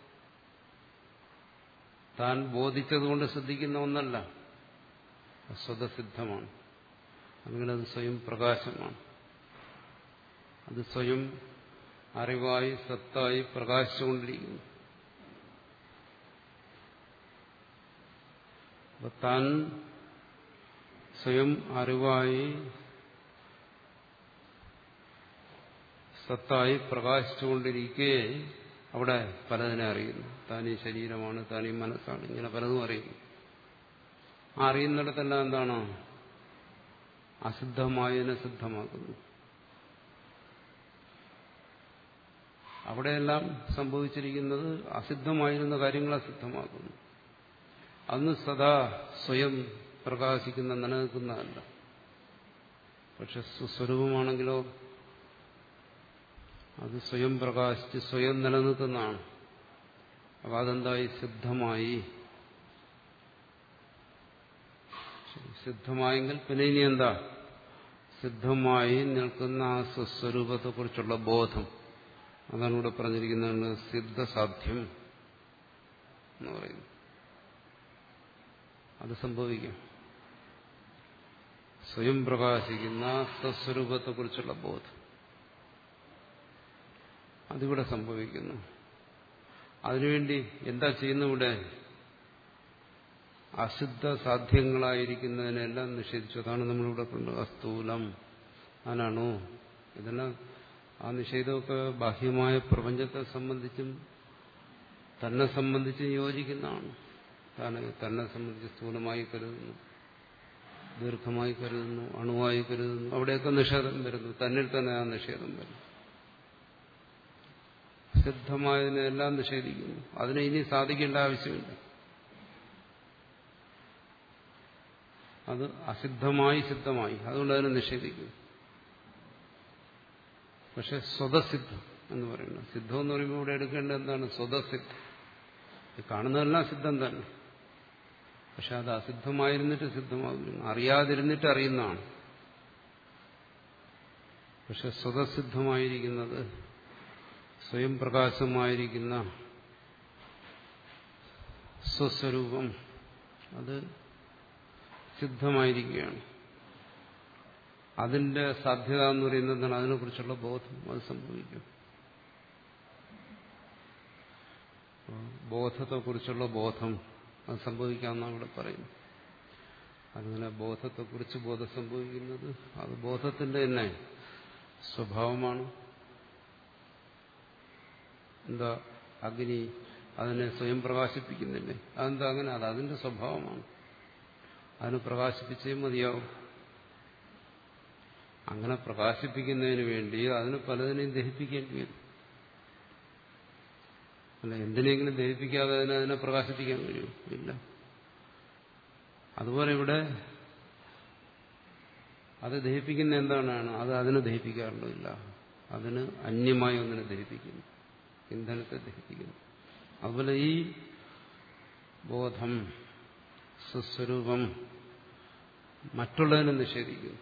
താൻ ബോധിച്ചതുകൊണ്ട് സിദ്ധിക്കുന്ന ഒന്നല്ല, സ്വതസിദ്ധമാണ്. അല്ലെങ്കിൽ അത് സ്വയം പ്രകാശമാണ്. അത് സ്വയം അറിവായി സത്തായി പ്രകാശിച്ചുകൊണ്ടിരിക്കുന്നു. അപ്പൊ താൻ സ്വയം അറിവായി സത്തായി പ്രകാശിച്ചുകൊണ്ടിരിക്കെ അവിടെ പലതിനെ അറിയുന്നു. താൻ ഈ ശരീരമാണ്, താൻ ഈ മനസ്സാണ്, ഇങ്ങനെ പലതും അറിയുന്നു. ആ അറിയുന്നിടത്തെല്ലാം എന്താണ്? അസിദ്ധമായതിനെ സിദ്ധമാക്കുന്നു. അവിടെയെല്ലാം സംഭവിച്ചിരിക്കുന്നത് അസിദ്ധമായിരുന്ന കാര്യങ്ങളെ സിദ്ധമാക്കുന്നു. അന്ന് സദാ സ്വയം പ്രകാശിക്കുന്ന നിലനിൽക്കുന്നതല്ല. പക്ഷെ സ്വസ്വരൂപമാണെങ്കിലോ അത് സ്വയം പ്രകാശിച്ച് സ്വയം നിലനിൽക്കുന്നതാണ്. അപ്പൊ അതെന്തായി? സിദ്ധമായി. സിദ്ധമായെങ്കിൽ പിന്നെ ഇനി എന്താ? സിദ്ധമായി നിൽക്കുന്ന ആ സ്വസ്വരൂപത്തെക്കുറിച്ചുള്ള ബോധം. അതാണ് ഇവിടെ പറഞ്ഞിരിക്കുന്നത് സിദ്ധസാധ്യം എന്ന് പറയുന്നു. അത് സംഭവിക്കും. സ്വയം പ്രകാശിക്കുന്ന സ്വസ്വരൂപത്തെക്കുറിച്ചുള്ള ബോധം അതിവിടെ സംഭവിക്കുന്നു. അതിനുവേണ്ടി എന്താ ചെയ്യുന്നു? ഇവിടെ അസിദ്ധ സാധ്യങ്ങളായിരിക്കുന്നതിനെല്ലാം നിഷേധിച്ചു. അതാണ് നമ്മളിവിടെ കണ്ടു. അസ്ഥൂലം, അനണു, ഇതെല്ലാം ആ നിഷേധമൊക്കെ ബാഹ്യമായ പ്രപഞ്ചത്തെ സംബന്ധിച്ചും തന്നെ സംബന്ധിച്ചും യോജിക്കുന്നതാണ്. തന്നെ സംബന്ധിച്ച് സ്ഥൂലമായി കരുതുന്നു, ദീർഘമായി കരുതുന്നു, അണുവായി കരുതുന്നു. അവിടെയൊക്കെ നിഷേധം വരുന്നു. തന്നിൽ തന്നെ ആ നിഷേധം വരുന്നു. സിദ്ധമായതിനെല്ലാം നിഷേധിക്കുന്നു. അതിനെ ഇനി സാധിക്കേണ്ട ആവശ്യമില്ല. അത് അസിദ്ധമായി സിദ്ധമായി, അതുകൊണ്ട് അതിനെ നിഷേധിക്കുന്നു. പക്ഷെ സ്വതസിദ്ധം എന്ന് പറയുന്നത്, സിദ്ധം എന്ന് പറയുമ്പോൾ ഇവിടെ എടുക്കേണ്ടത് എന്താണ്? സ്വതസിദ്ധം. കാണുന്നതെല്ലാം സിദ്ധം തന്നെ. പക്ഷെ അത് അസിദ്ധമായിരുന്നിട്ട് സിദ്ധമാകുന്നു, അറിയാതിരുന്നിട്ട് അറിയുന്നതാണ്. പക്ഷെ സ്വതസിദ്ധമായിരിക്കുന്നത്, സ്വയം പ്രകാശമായിരിക്കുന്ന സ്വസ്വരൂപം അത് സിദ്ധമായിരിക്കുകയാണ്. അതിന്റെ സാധ്യത എന്ന് പറയുന്നതാണ് അതിനെക്കുറിച്ചുള്ള ബോധം. അത് സംഭവിക്കും. ബോധത്തെക്കുറിച്ചുള്ള ബോധം അത് സംഭവിക്കാമെന്നാണ് ഇവിടെ പറയുന്നത്. അതിങ്ങനെ ബോധത്തെക്കുറിച്ച് ബോധം സംഭവിക്കുന്നത് അത് ബോധത്തിന്റെ തന്നെ സ്വഭാവമാണ്. എന്താ? അഗ്നി അതിനെ സ്വയം പ്രകാശിപ്പിക്കുന്നില്ലേ? അതെന്താ അങ്ങനെ? അത് അതിന്റെ സ്വഭാവമാണ്. അതിന് പ്രകാശിപ്പിച്ചേ മതിയാവും. അങ്ങനെ പ്രകാശിപ്പിക്കുന്നതിന് വേണ്ടി അതിന് പലതിനെയും ദഹിപ്പിക്കേണ്ടി വരും. അല്ല, എന്തിനെങ്കിലും ദഹിപ്പിക്കാതെ അതിനെ അതിനെ പ്രകാശിപ്പിക്കാൻ കഴിയും? ഇല്ല. അതുപോലെ ഇവിടെ അത് ദഹിപ്പിക്കുന്ന എന്താണ്? അത് അതിനെ ദഹിപ്പിക്കാറുണ്ടില്ല. അതിന് അന്യമായി ഒന്നിനെ ദഹിപ്പിക്കുന്നു, ഇന്ധനത്തെ ദഹിപ്പിക്കുന്നു. അതുപോലെ ഈ ബോധം, സ്വസ്വരൂപം മറ്റുള്ളതിനെ നിഷേധിക്കുന്നു.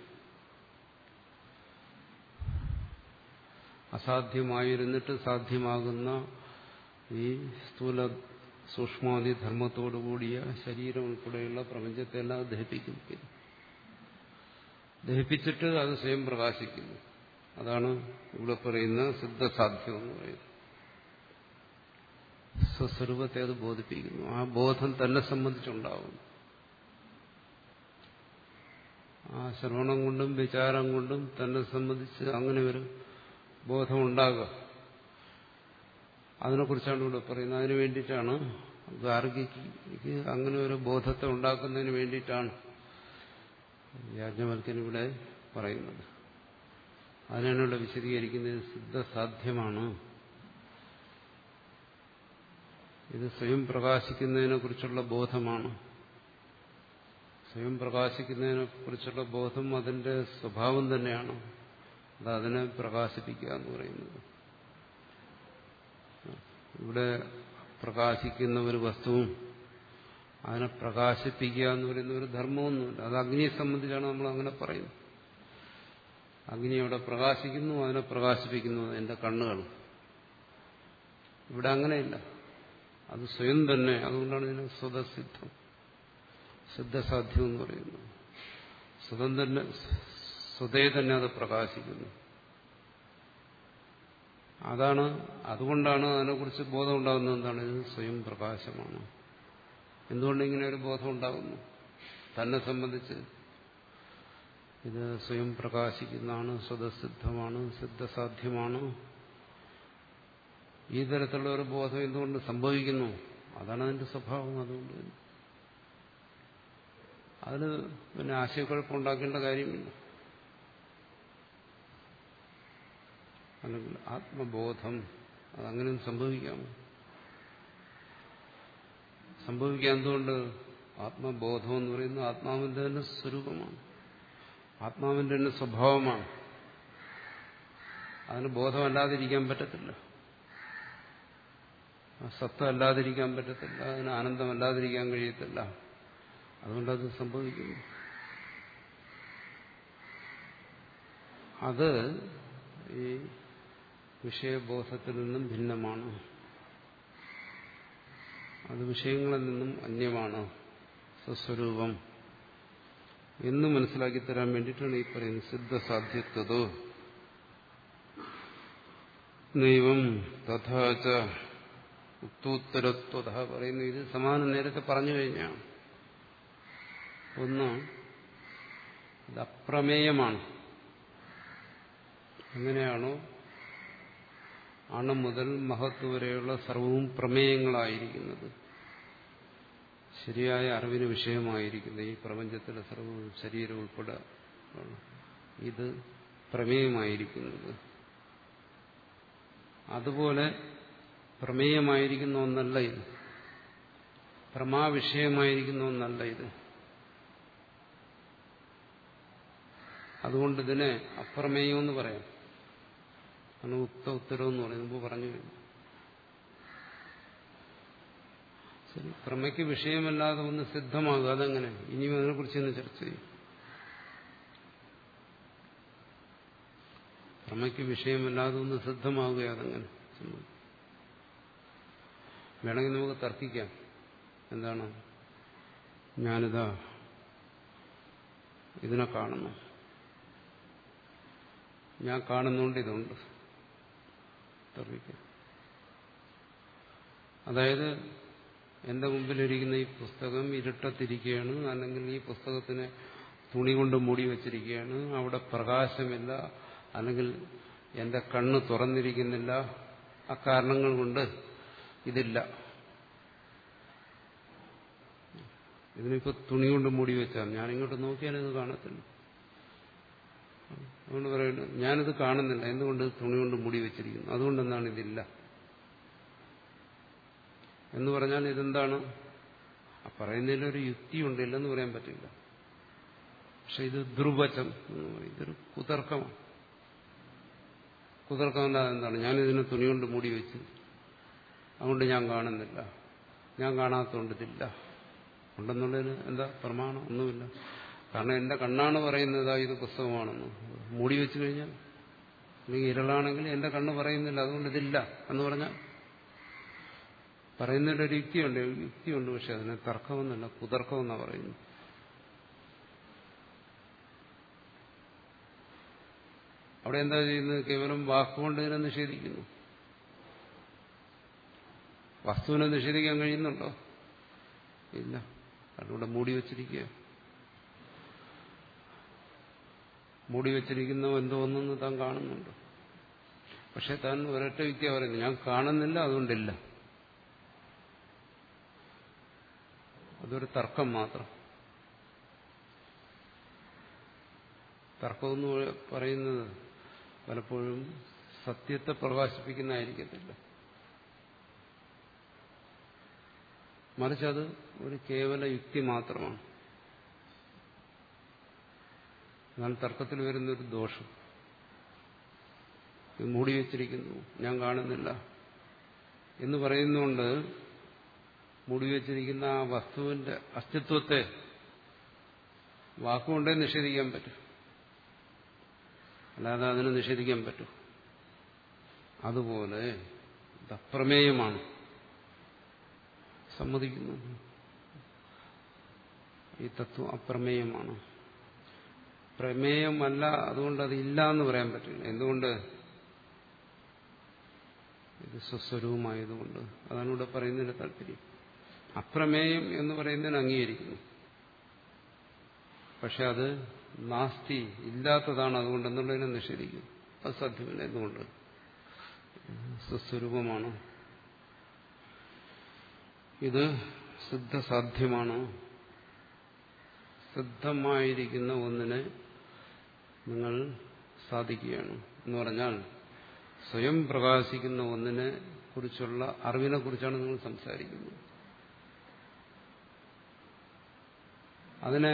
അസാധ്യമായിരുന്നിട്ട് സാധ്യമാകുന്ന ഈ സ്ഥൂല സൂക്ഷ്മാദി ധർമ്മത്തോടുകൂടിയ ശരീരം ഉൾപ്പെടെയുള്ള പ്രപഞ്ചത്തെ എല്ലാം ദഹിപ്പിക്കുന്നു. ദഹിപ്പിച്ചിട്ട് അത് സ്വയം പ്രകാശിക്കുന്നു. അതാണ് ഇവിടെ പറയുന്ന സിദ്ധസാധ്യം എന്ന് പറയുന്നത്. സ്വസ്വരൂപത്തെ അത് ബോധിപ്പിക്കുന്നു. ആ ബോധം തന്നെ സംബന്ധിച്ചുണ്ടാകുന്നു. ആ ശ്രവണം കൊണ്ടും വിചാരം കൊണ്ടും തന്നെ സംബന്ധിച്ച് അങ്ങനെ ഒരു ബോധം ഉണ്ടാകുക, അതിനെക്കുറിച്ചാണ് ഇവിടെ പറയുന്നത്. അതിനു വേണ്ടിയിട്ടാണ് ഗാർഗിക്ക് അങ്ങനെ ഒരു ബോധത്തെ ഉണ്ടാക്കുന്നതിന് വേണ്ടിയിട്ടാണ് യാജ്ഞവൽക്കൻ ഇവിടെ പറയുന്നത്. അതിനാണ് ഇവിടെ വിശദീകരിക്കുന്നത്. സിദ്ധസാധ്യമാണ്, ഇത് സ്വയം പ്രകാശിക്കുന്നതിനെ കുറിച്ചുള്ള ബോധമാണ്. സ്വയം പ്രകാശിക്കുന്നതിനെ കുറിച്ചുള്ള ബോധം അതിന്റെ സ്വഭാവം തന്നെയാണ്. അത് അതിനെ പ്രകാശിപ്പിക്കുക എന്ന് പറയുന്നത്. ഇവിടെ പ്രകാശിക്കുന്ന ഒരു വസ്തുവും അതിനെ പ്രകാശിപ്പിക്കുക എന്ന് പറയുന്ന ഒരു ധർമ്മമൊന്നുമില്ല. അത് അഗ്നിയെ സംബന്ധിച്ചാണ് നമ്മൾ അങ്ങനെ പറയുന്നത്. അഗ്നി അവിടെ പ്രകാശിക്കുന്നു, അതിനെ പ്രകാശിപ്പിക്കുന്നു എന്റെ കണ്ണുകൾ. ഇവിടെ അങ്ങനെയില്ല, അത് സ്വയം തന്നെ. അതുകൊണ്ടാണ് ഇതിന് സ്വതസിദ്ധം, സിദ്ധസാധ്യം എന്ന് പറയുന്നത്. സ്വതം തന്നെ, സ്വതേ തന്നെ അത് പ്രകാശിക്കുന്നു. അതാണ്, അതുകൊണ്ടാണ് അതിനെക്കുറിച്ച് ബോധം ഉണ്ടാകുന്നത്. എന്താണ്? ഇത് സ്വയം പ്രകാശമാണ്. എന്തുകൊണ്ട് ഇങ്ങനെ ഒരു ബോധം ഉണ്ടാകുന്നു? തന്നെ സംബന്ധിച്ച് ഇത് സ്വയം പ്രകാശിക്കുന്നതാണ്, സ്വതസിദ്ധമാണ്, സിദ്ധസാധ്യമാണ്. ഈ തരത്തിലുള്ള ഒരു ബോധം എന്തുകൊണ്ട് സംഭവിക്കുന്നു? അതാണ് അതിന്റെ സ്വഭാവം. അതുകൊണ്ട് അതിന് പിന്നെ ആശയക്കുഴപ്പമുണ്ടാക്കേണ്ട കാര്യമില്ല. അല്ലെങ്കിൽ ആത്മബോധം അതങ്ങനെ സംഭവിക്കാമോ? സംഭവിക്കാൻ എന്തുകൊണ്ട്? ആത്മബോധം എന്ന് പറയുന്നത് ആത്മാവിന്റെ തന്നെ സ്വരൂപമാണ്, ആത്മാവിന്റെ തന്നെ സ്വഭാവമാണ്. അതിന് ബോധമല്ലാതിരിക്കാൻ പറ്റത്തില്ല, സത്വം അല്ലാതിരിക്കാൻ പറ്റത്തില്ല, അതിന് ആനന്ദമല്ലാതിരിക്കാൻ കഴിയത്തില്ല. അതുകൊണ്ടത് സംഭവിക്കുന്നു. അത് ഈ വിഷയബോധത്തിൽ നിന്നും ഭിന്നമാണ്, അത് വിഷയങ്ങളിൽ നിന്നും അന്യമാണ്, സ്വസ്വരൂപം എന്ന് മനസ്സിലാക്കി തരാൻ വേണ്ടിയിട്ടാണ് ഈ പറയുന്നത്. സിദ്ധസാധ്യത്വതോ നൈവം തഥാച ഉക്തോത്തരത്വത പറയുന്നു. ഇത് സമാനം നേരത്തെ പറഞ്ഞു കഴിഞ്ഞാണ്. ഒന്ന്, ഇത് അപ്രമേയമാണ്. എങ്ങനെയാണോ അണു മുതൽ മഹത്ത് വരെയുള്ള സർവവും പ്രമേയങ്ങളായിരിക്കുന്നത്, ശരിയായ അറിവിന് വിഷയമായിരിക്കുന്നത് ഈ പ്രപഞ്ചത്തിലെ സർവവും, ശരീരം ഉൾപ്പെടെ ഇത് പ്രമേയമായിരിക്കുന്നത്, അതുപോലെ പ്രമേയമായിരിക്കുന്ന ഒന്നല്ല ഇത്, പ്രമാവിഷയമായിരിക്കുന്ന ഒന്നല്ല ഇത്. അതുകൊണ്ട് ഇതിനെ അപ്രമേയം എന്ന് പറയാം. ആണ് ഉക്ത ഉത്തരം എന്ന് പറയും. മുമ്പ് പറഞ്ഞു കഴിഞ്ഞു. ശരി, പ്രമയ്ക്ക് വിഷയമല്ലാതെ ഒന്ന് സിദ്ധമാകുക, അതെങ്ങനെ? ഇനിയും അതിനെക്കുറിച്ച് തന്നെ ചർച്ച ചെയ്യും. പ്രമയ്ക്ക് വിഷയമല്ലാതെ ഒന്ന് സിദ്ധമാകുക, അതെങ്ങനെ? വേണമെങ്കിൽ നമുക്ക് തർക്കിക്കാം. എന്താണ്? ഞാനിതാ ഇതിനെ കാണുന്നു, ഞാൻ കാണുന്നുണ്ട്, ഇതുണ്ട്. തർക്കിക്കാം. അതായത് എന്റെ മുമ്പിലിരിക്കുന്ന ഈ പുസ്തകം ഇരുട്ടത്തിരിക്കുകയാണ്, അല്ലെങ്കിൽ ഈ പുസ്തകത്തിനെ തുണി കൊണ്ട് മൂടി വച്ചിരിക്കുകയാണ്, അവിടെ പ്രകാശമില്ല, അല്ലെങ്കിൽ എന്റെ കണ്ണ് തുറന്നിരിക്കുന്നില്ല, അക്കാരണങ്ങൾ കൊണ്ട് ഇതില്ല. ഇതിനിപ്പോ തുണി കൊണ്ട് മൂടി വെച്ചാൽ ഞാനിങ്ങോട്ട് നോക്കിയാൽ ഇത് കാണത്തില്ല. അതുകൊണ്ട് പറയുന്നു ഞാനിത് കാണുന്നില്ല, എന്തുകൊണ്ട് തുണി കൊണ്ട് മൂടി വെച്ചിരിക്കുന്നു, അതുകൊണ്ടെന്താണ് ഇതില്ല എന്ന് പറഞ്ഞാൽ ഇതെന്താണ്? ആ പറയുന്നതിലൊരു യുക്തിയുണ്ട്, ഇല്ലെന്ന് പറയാൻ പറ്റില്ല. പക്ഷെ ഇത് ദുർവചം എന്ന് പറയും, ഇതൊരു കുതർക്കമാണ്. കുതർക്കമല്ലാതെ എന്താണ്? ഞാനിതിനെ തുണി കൊണ്ട് മൂടി വെച്ച്, അതുകൊണ്ട് ഞാൻ കാണുന്നില്ല, ഞാൻ കാണാത്തതുകൊണ്ട് ഇതില്ല. ഉണ്ടെന്നുള്ളതിന് എന്താ പ്രമാണം? ഒന്നുമില്ല. കാരണം എന്റെ കണ്ണാണ് പറയുന്നത് ഇത് പുസ്തകമാണെന്ന്. മൂടി വെച്ചു കഴിഞ്ഞാൽ, അല്ലെങ്കിൽ ഇരളാണെങ്കിൽ എന്റെ കണ്ണ് പറയുന്നില്ല, അതുകൊണ്ട് ഇതില്ല എന്ന് പറഞ്ഞാൽ പറയുന്നതിലൊരു യുക്തിയുണ്ട്, യുക്തിയുണ്ട്. പക്ഷെ അതിനെ തർക്കമെന്നല്ല, കുതർക്കമെന്നാണ് പറയുന്നത്. അവിടെ എന്താ ചെയ്യുന്നത്? കേവലം വാക്കുകൊണ്ട് ഇതിനെ നിഷേധിക്കുന്നു. വസ്തുവിനെ നിഷേധിക്കാൻ കഴിയുന്നുണ്ടോ? ഇല്ല. അതിലൂടെ മൂടി വച്ചിരിക്കുക. മൂടി വച്ചിരിക്കുന്ന എന്തോ ഒന്നെന്ന് താൻ കാണുന്നുണ്ട്. പക്ഷെ താൻ ഒരൊറ്റ യുക്തിയാ പറയുന്നത്, ഞാൻ കാണുന്നില്ല, അതുകൊണ്ടില്ല. അതൊരു തർക്കം മാത്രം. തർക്കമെന്ന് പറയുന്നത് പലപ്പോഴും സത്യത്തെ പ്രകാശിപ്പിക്കുന്നതായിരിക്കത്തില്ല. മറിച്ച് അത് ഒരു കേവല യുക്തി മാത്രമാണ്. എന്നാൽ തർക്കത്തിൽ വരുന്നൊരു ദോഷം, ഇത് മൂടി വച്ചിരിക്കുന്നു, ഞാൻ കാണുന്നില്ല എന്ന് പറയുന്നുകൊണ്ട് മൂടി വച്ചിരിക്കുന്ന ആ വസ്തുവിന്റെ അസ്തിത്വത്തെ വാക്കുകൊണ്ടേ നിഷേധിക്കാൻ പറ്റും, അല്ലാതെ അതിനെ നിഷേധിക്കാൻ പറ്റും. അതുപോലെ ഇത് അപ്രമേയമാണ്, സമ്മതിക്കുന്നു. ഈ തത്വം അപ്രമേയമാണ്. പ്രമേയമല്ല, അതുകൊണ്ട് അത് ഇല്ല എന്ന് പറയാൻ പറ്റില്ല. എന്തുകൊണ്ട്? ഇത് സ്വസ്വരൂപമായതുകൊണ്ട്. അതാണ് ഇവിടെ പറയുന്നതിന്റെ താല്പര്യം. അപ്രമേയം എന്ന് പറയുന്നതിന് അംഗീകരിക്കുന്നു, പക്ഷെ അത് നാസ്തി, ഇല്ലാത്തതാണ്, അതുകൊണ്ടെന്നുള്ളതിനെ നിഷേധിക്കുന്നു. അത് സാധ്യമല്ല. എന്തുകൊണ്ട്? സ്വസ്വരൂപമാണ്, ഇത് സിദ്ധസാധ്യമാണ്. സിദ്ധമായിരിക്കുന്ന ഒന്നിനെ നിങ്ങൾ സാധിക്കുകയാണ് എന്ന് പറഞ്ഞാൽ സ്വയം പ്രകാശിക്കുന്ന ഒന്നിനെ കുറിച്ചുള്ള അറിവിനെ കുറിച്ചാണ് നിങ്ങൾ സംസാരിക്കുന്നത്. അതിനെ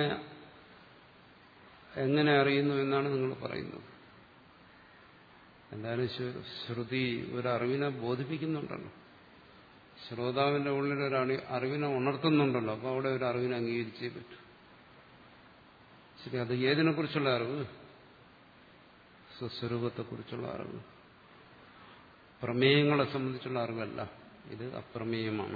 എങ്ങനെ അറിയുന്നു എന്നാണ് നിങ്ങൾ പറയുന്നത്. എന്തായാലും ശ്രുതി ഒരു അറിവിനെ ബോധിപ്പിക്കുന്നുണ്ടല്ലോ, ശ്രോതാവിന്റെ ഉള്ളിൽ ഒരു അറിവിനെ ഉണർത്തുന്നുണ്ടല്ലോ. അപ്പോൾ അവിടെ ഒരു അറിവിനെ അംഗീകരിച്ചേ പറ്റൂ. ശരി, അത് ഏതിനെ കുറിച്ചുള്ള അറിവ്? സ്വസ്വരൂപത്തെക്കുറിച്ചുള്ള അറിവ്. പ്രമേയങ്ങളെ സംബന്ധിച്ചുള്ള അറിവല്ല, ഇത് അപ്രമേയമാണ്.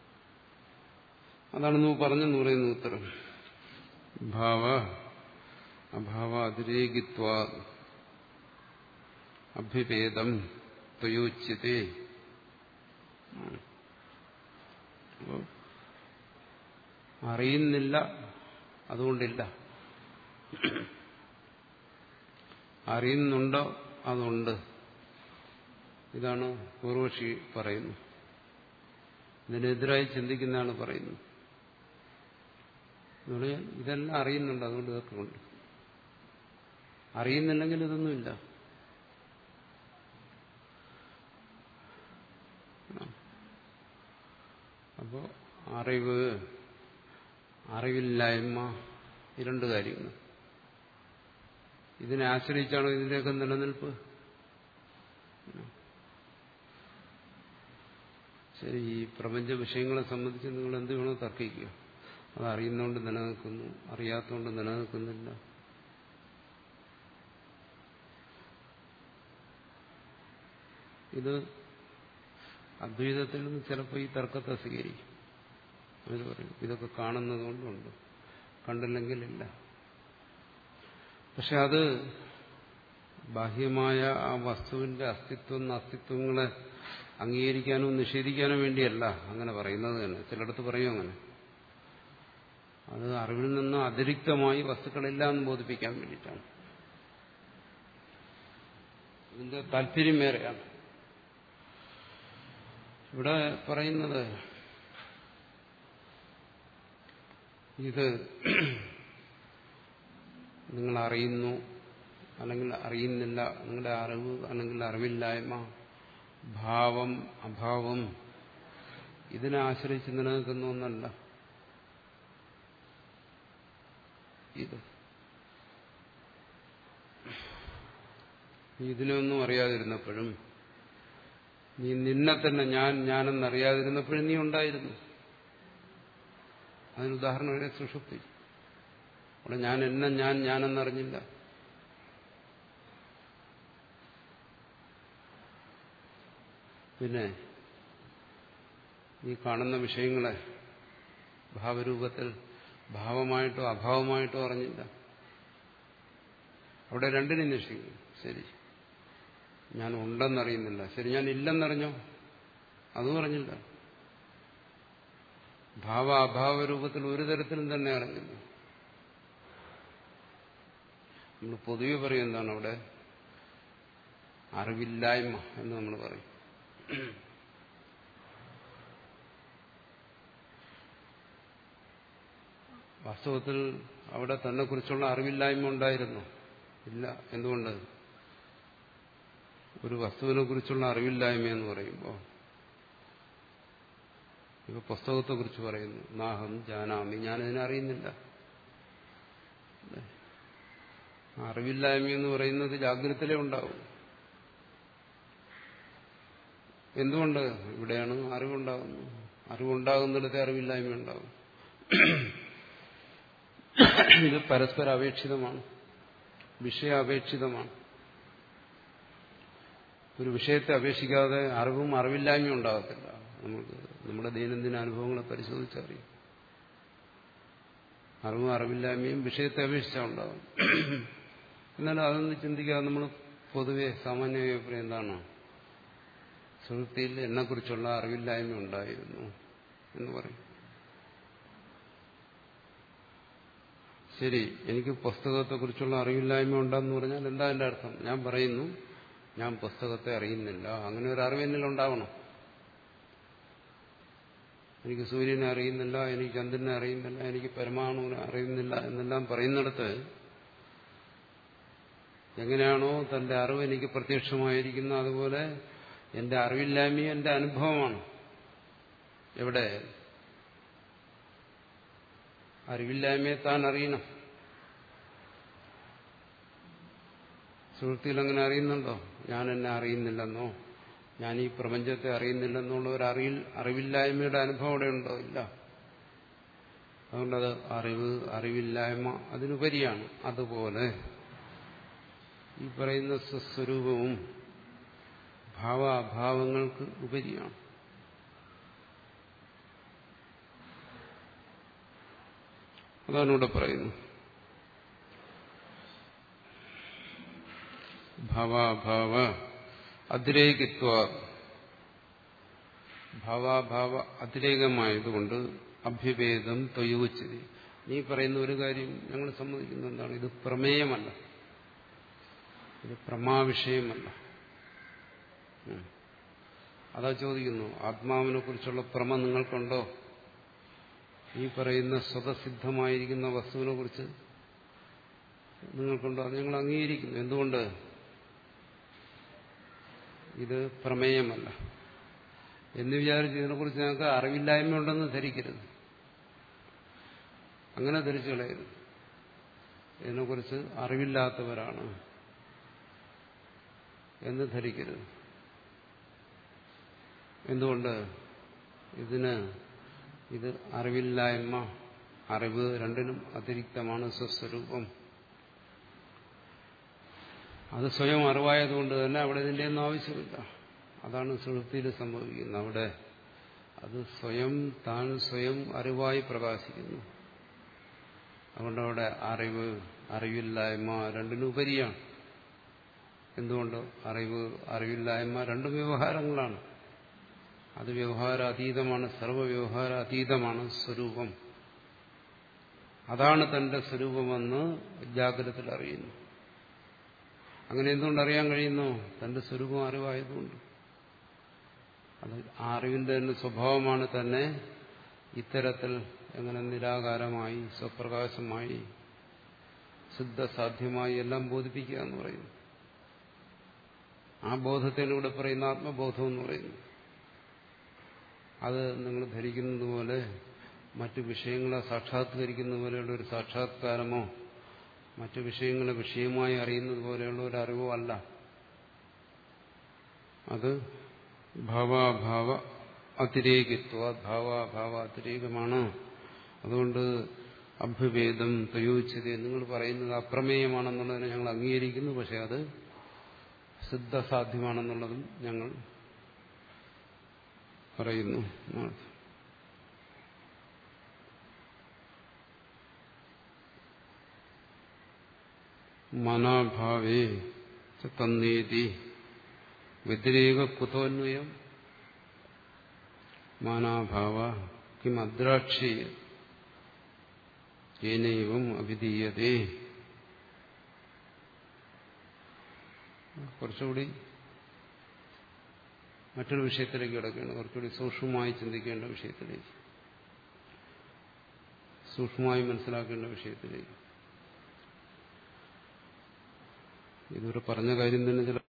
അതാണ് നിങ്ങൾ പറഞ്ഞെന്ന് പറയുന്ന ഉത്തരം. ഭാവ അഭാവ അതിരേകിത്വാ അഭിഭേദം ത്വയോച്യതേ. അറിയുന്നില്ല, അതുകൊണ്ടില്ല. അറിയുന്നുണ്ടോ? അതുണ്ട്. ഇതാണ് പൂർവക്ഷി പറയുന്നു. ഇതിനെതിരായി ചിന്തിക്കുന്നതാണ് പറയുന്നത്. ഇതെല്ലാം അറിയുന്നുണ്ട്, അതുകൊണ്ട് ഇതൊക്കെ ഉണ്ട്. അറിയുന്നില്ലെങ്കിൽ ഇതൊന്നുമില്ല. അപ്പോൾ അറിവ്, അറിവില്ലായ്മ, ഈ രണ്ട് കാര്യങ്ങൾ. ഇതിനെ ആശ്രയിച്ചാണോ ഇതിന്റെയൊക്കെ നിലനിൽപ്പ്? ശരി, ഈ പ്രപഞ്ച വിഷയങ്ങളെ സംബന്ധിച്ച് നിങ്ങൾ എന്ത് വേണോ തർക്കിക്കുക. അത് അറിയുന്നതുകൊണ്ട് നിലനിൽക്കുന്നു, അറിയാത്തതുകൊണ്ട് നിലനിൽക്കുന്നില്ല. ഇത് അദ്വൈതത്തിൽ നിന്ന് ചിലപ്പോൾ ഈ തർക്കത്തെ സ്വീകരിക്കും. അവർ പറയും ഇതൊക്കെ കാണുന്നത് കൊണ്ടുണ്ട്, കണ്ടില്ലെങ്കിലില്ല. പക്ഷെ അത് ബാഹ്യമായ ആ വസ്തുവിന്റെ അസ്തിത്വം അസ്തിത്വങ്ങളെ അംഗീകരിക്കാനോ നിഷേധിക്കാനോ വേണ്ടിയല്ല അങ്ങനെ പറയുന്നത് തന്നെ. ചിലയിടത്ത് പറയും അങ്ങനെ. അത് അറിവിൽ നിന്ന് അതിരിക്തമായി വസ്തുക്കളെല്ലാം എന്ന് ബോധിപ്പിക്കാൻ വേണ്ടിയിട്ടാണ്. ഇതിന്റെ താല്പര്യം വേറെയാണ്. ഇവിടെ പറയുന്നത് ഇത് നിങ്ങൾ അറിയുന്നു അല്ലെങ്കിൽ അറിയുന്നില്ല, നിങ്ങളുടെ അറിവ് അല്ലെങ്കിൽ അറിവില്ലായ്മ, ഭാവം അഭാവം, ഇതിനെ ആശ്രയിച്ച് നിലനിൽക്കുന്ന ഒന്നല്ല ഇത്. ഇതിനൊന്നും അറിയാതിരുന്നപ്പോഴും, നീ നിന്നെ തന്നെ ഞാൻ ഞാനെന്നറിയാതിരുന്നപ്പോഴും നീ ഉണ്ടായിരുന്നു. അതിന് ഉദാഹരണം വരെ സുഷുപ്തി. അവിടെ ഞാൻ എന്നെ ഞാൻ ഞാനെന്നറിഞ്ഞില്ല. പിന്നെ ഈ കാണുന്ന വിഷയങ്ങളെ ഭാവരൂപത്തിൽ ഭാവമായിട്ടോ അഭാവമായിട്ടോ അറിഞ്ഞില്ല. അവിടെ രണ്ടിനും നശിക്കും. ശരി, ഞാൻ ഉണ്ടെന്നറിയുന്നില്ല. ശരി, ഞാൻ ഇല്ലെന്നറിഞ്ഞോ? അതും അറിഞ്ഞില്ല. ഭാവ അഭാവ രൂപത്തിൽ ഒരു തരത്തിലും തന്നെ അറിഞ്ഞില്ല. നമ്മൾ പൊതുവെ പറയും എന്താണ് അവിടെ? അറിവില്ലായ്മ എന്ന് നമ്മൾ പറയും. വാസ്തവത്തിൽ അവിടെ തന്നെ കുറിച്ചുള്ള അറിവില്ലായ്മ ഉണ്ടായിരുന്നു? ഇല്ല. എന്തുകൊണ്ട്? ഒരു വസ്തുവിനെ കുറിച്ചുള്ള അറിവില്ലായ്മ എന്ന് പറയുമ്പോൾ, ഇപ്പൊ പുസ്തകത്തെ കുറിച്ച് പറയുന്നു, നാഹം ജാനാമി, ഞാനതിനെ അറിയുന്നില്ല. അറിവില്ലായ്മ എന്ന് പറയുന്നത് ജാഗ്രതയിലേ ഉണ്ടാവും. എന്തുകൊണ്ട്? ഇവിടെയാണ് അറിവുണ്ടാകുന്നത്. അറിവുണ്ടാകുന്നിടത്തെ അറിവില്ലായ്മ ഉണ്ടാകും. ഇത് പരസ്പര അപേക്ഷിതമാണ്, വിഷയാപേക്ഷിതമാണ്. ഒരു വിഷയത്തെ അപേക്ഷിക്കാതെ അറിവും അറിവില്ലായ്മയും ഉണ്ടാകത്തില്ല. നമുക്ക് നമ്മുടെ ദൈനംദിന അനുഭവങ്ങളെ പരിശോധിച്ചറിയാം. അറിവും അറിവില്ലായ്മയും വിഷയത്തെ അപേക്ഷിച്ചാൽ ഉണ്ടാകും. എന്നാലും അതൊന്നും ചിന്തിക്കാതെ നമ്മൾ പൊതുവെ സാമാന്യ അഭിപ്രായം എന്താണ്? സുഹൃത്തിയിൽ എന്നെക്കുറിച്ചുള്ള അറിവില്ലായ്മ ഉണ്ടായിരുന്നു എന്ന് പറയും. ശരി, എനിക്ക് പുസ്തകത്തെക്കുറിച്ചുള്ള അറിവില്ലായ്മ ഉണ്ടെന്ന് പറഞ്ഞാൽ എന്താ എൻ്റെ അർത്ഥം? ഞാൻ പറയുന്നു ഞാൻ പുസ്തകത്തെ അറിയുന്നില്ല. അങ്ങനെ ഒരു അറിവ് എന്നിൽ ഉണ്ടാവണം. എനിക്ക് സൂര്യനെ അറിയുന്നില്ല, എനിക്ക് ചന്ദ്രനെ അറിയുന്നില്ല, എനിക്ക് പരമാണുവിനെ അറിയുന്നില്ല എന്നെല്ലാം പറയുന്നിടത്ത് എങ്ങനെയാണോ തന്റെ അറിവ് എനിക്ക് പ്രത്യക്ഷമായിരിക്കുന്നത്, അതുപോലെ എന്റെ അറിവില്ലായ്മയും എന്റെ അനുഭവമാണ്. എവിടെ? അറിവില്ലായ്മയെ താൻ അറിയണം. സുഹൃത്തിയിൽ അങ്ങനെ അറിയുന്നുണ്ടോ? ഞാൻ എന്നെ അറിയുന്നില്ലെന്നോ, ഞാൻ ഈ പ്രപഞ്ചത്തെ അറിയുന്നില്ലെന്നുള്ള ഒരു അറിവിൽ അറിവില്ലായ്മയുടെ അനുഭവം അവിടെ ഉണ്ടോ? ഇല്ല. അതുകൊണ്ടത് അറിവ് അറിവില്ലായ്മ അതിനുപരിയാണ്. അതുപോലെ ഈ പറയുന്ന സ്വസ്വരൂപവും ഭാവാഭാവങ്ങൾക്ക് ഉപരിയാണ്. അതാണ് ഇവിടെ പറയുന്നത്. ഭാവാഭാവ അതിരേകിത്വ, ഭാവാഭാവ അതിരേകമായതുകൊണ്ട് അഭ്യുപേദം ത്വയോച്ചതി. നീ പറയുന്ന ഒരു കാര്യം ഞങ്ങൾ സമ്മതിക്കുന്നത് എന്താണ്? ഇത് പ്രമേയമല്ല, ഇത് പ്രമാവിഷയമല്ല. അതാ ചോദിക്കുന്നു, ആത്മാവിനെ കുറിച്ചുള്ള പ്രമ നിങ്ങൾക്കുണ്ടോ? ഈ പറയുന്ന സ്വതസിദ്ധമായിരിക്കുന്ന വസ്തുവിനെ കുറിച്ച് നിങ്ങൾക്കുണ്ടോ? അത് ഞങ്ങൾ അംഗീകരിക്കുന്നു. എന്തുകൊണ്ട്? ഇത് പ്രമേയമല്ല എന്ന് വിചാരിച്ച് ഇതിനെക്കുറിച്ച് ഞങ്ങൾക്ക് അറിവില്ലായ്മയുണ്ടെന്ന് ധരിക്കരുത്. അങ്ങനെ ധരിച്ചു കളയരുത്. ഇതിനെക്കുറിച്ച് അറിവില്ലാത്തവരാണ് എന്ന് ധരിക്കരുത്. എന്തുകൊണ്ട്? ഇതിന് ഇത് അറിവില്ലായ്മ, അറിവ് രണ്ടിനും അതിരിക്തമാണ് സ്വസ്വരൂപം. അത് സ്വയം അറിവായതുകൊണ്ട് തന്നെ അവിടെ ഇതിൻ്റെ ഒന്നും ആവശ്യമില്ല. അതാണ് സുഷുപ്തിയിൽ സംഭവിക്കുന്നത്. അവിടെ അത് സ്വയം താൻ സ്വയം അറിവായി പ്രകാശിക്കുന്നു. അതുകൊണ്ട് അവിടെ അറിവ് അറിവില്ലായ്മ രണ്ടിനുപരിയാണ്. എന്തുകൊണ്ട്? അറിവ് അറിവില്ലായ്മ രണ്ടും വ്യവഹാരങ്ങളാണ്. അത് വ്യവഹാരാതീതമാണ്, സർവ്വവ്യവഹാരാതീതമാണ് സ്വരൂപം. അതാണ് തന്റെ സ്വരൂപമെന്ന് ജാഗ്രതത്തിൽ അറിയുന്നു. അങ്ങനെ എന്തുകൊണ്ട് അറിയാൻ കഴിയുന്നു? തന്റെ സ്വരൂപം അറിവായതുകൊണ്ട്. അത് ആ അറിവിന്റെ തന്നെ സ്വഭാവമാണ് തന്നെ ഇത്തരത്തിൽ എങ്ങനെ നിരാകാരമായി സ്വപ്രകാശമായി സിദ്ധസാധ്യമായി എല്ലാം ബോധിപ്പിക്കുക എന്ന് പറയുന്നു. ആ ബോധത്തിലൂടെ പറയുന്ന ആത്മബോധം എന്ന് പറയുന്നു. അത് നിങ്ങൾ ധരിക്കുന്നത് പോലെ മറ്റു വിഷയങ്ങളെ സാക്ഷാത്കരിക്കുന്ന പോലെയുള്ള ഒരു സാക്ഷാത്കാരമോ മറ്റു വിഷയങ്ങളെ വിഷയമായി അറിയുന്നത് പോലെയുള്ള ഒരു അറിവോ അല്ല. അത് ഭാവാഭാവ അതിരേകിത്വ ഭാവാഭാവ അതിരേകമാണ്. അതുകൊണ്ട് അഭ്യഭേദം പ്രയോഗിച്ചത് നിങ്ങൾ പറയുന്നത് അപ്രമേയമാണെന്നുള്ളതിനെ ഞങ്ങൾ അംഗീകരിക്കുന്നു. പക്ഷെ അത് സിദ്ധസാധ്യമാണെന്നുള്ളതും ഞങ്ങൾ പറയുന്നു. മനാഭാവേ തന്നേതി വ്യതിരേക കുതോന്വയം മാനാഭാവ കിം അദ്രാക്ഷി ഏനൈവം അഭിധീയതേ. കുറച്ചുകൂടി മറ്റൊരു വിഷയത്തിലേക്ക് കിടക്കുകയാണ്. കുറച്ചുകൂടി സൂക്ഷ്മമായി ചിന്തിക്കേണ്ട വിഷയത്തിലേക്ക്, സൂക്ഷ്മമായി മനസ്സിലാക്കേണ്ട വിഷയത്തിലേക്ക്. ഇതുവരെ പറഞ്ഞ കാര്യം തന്നെ ചില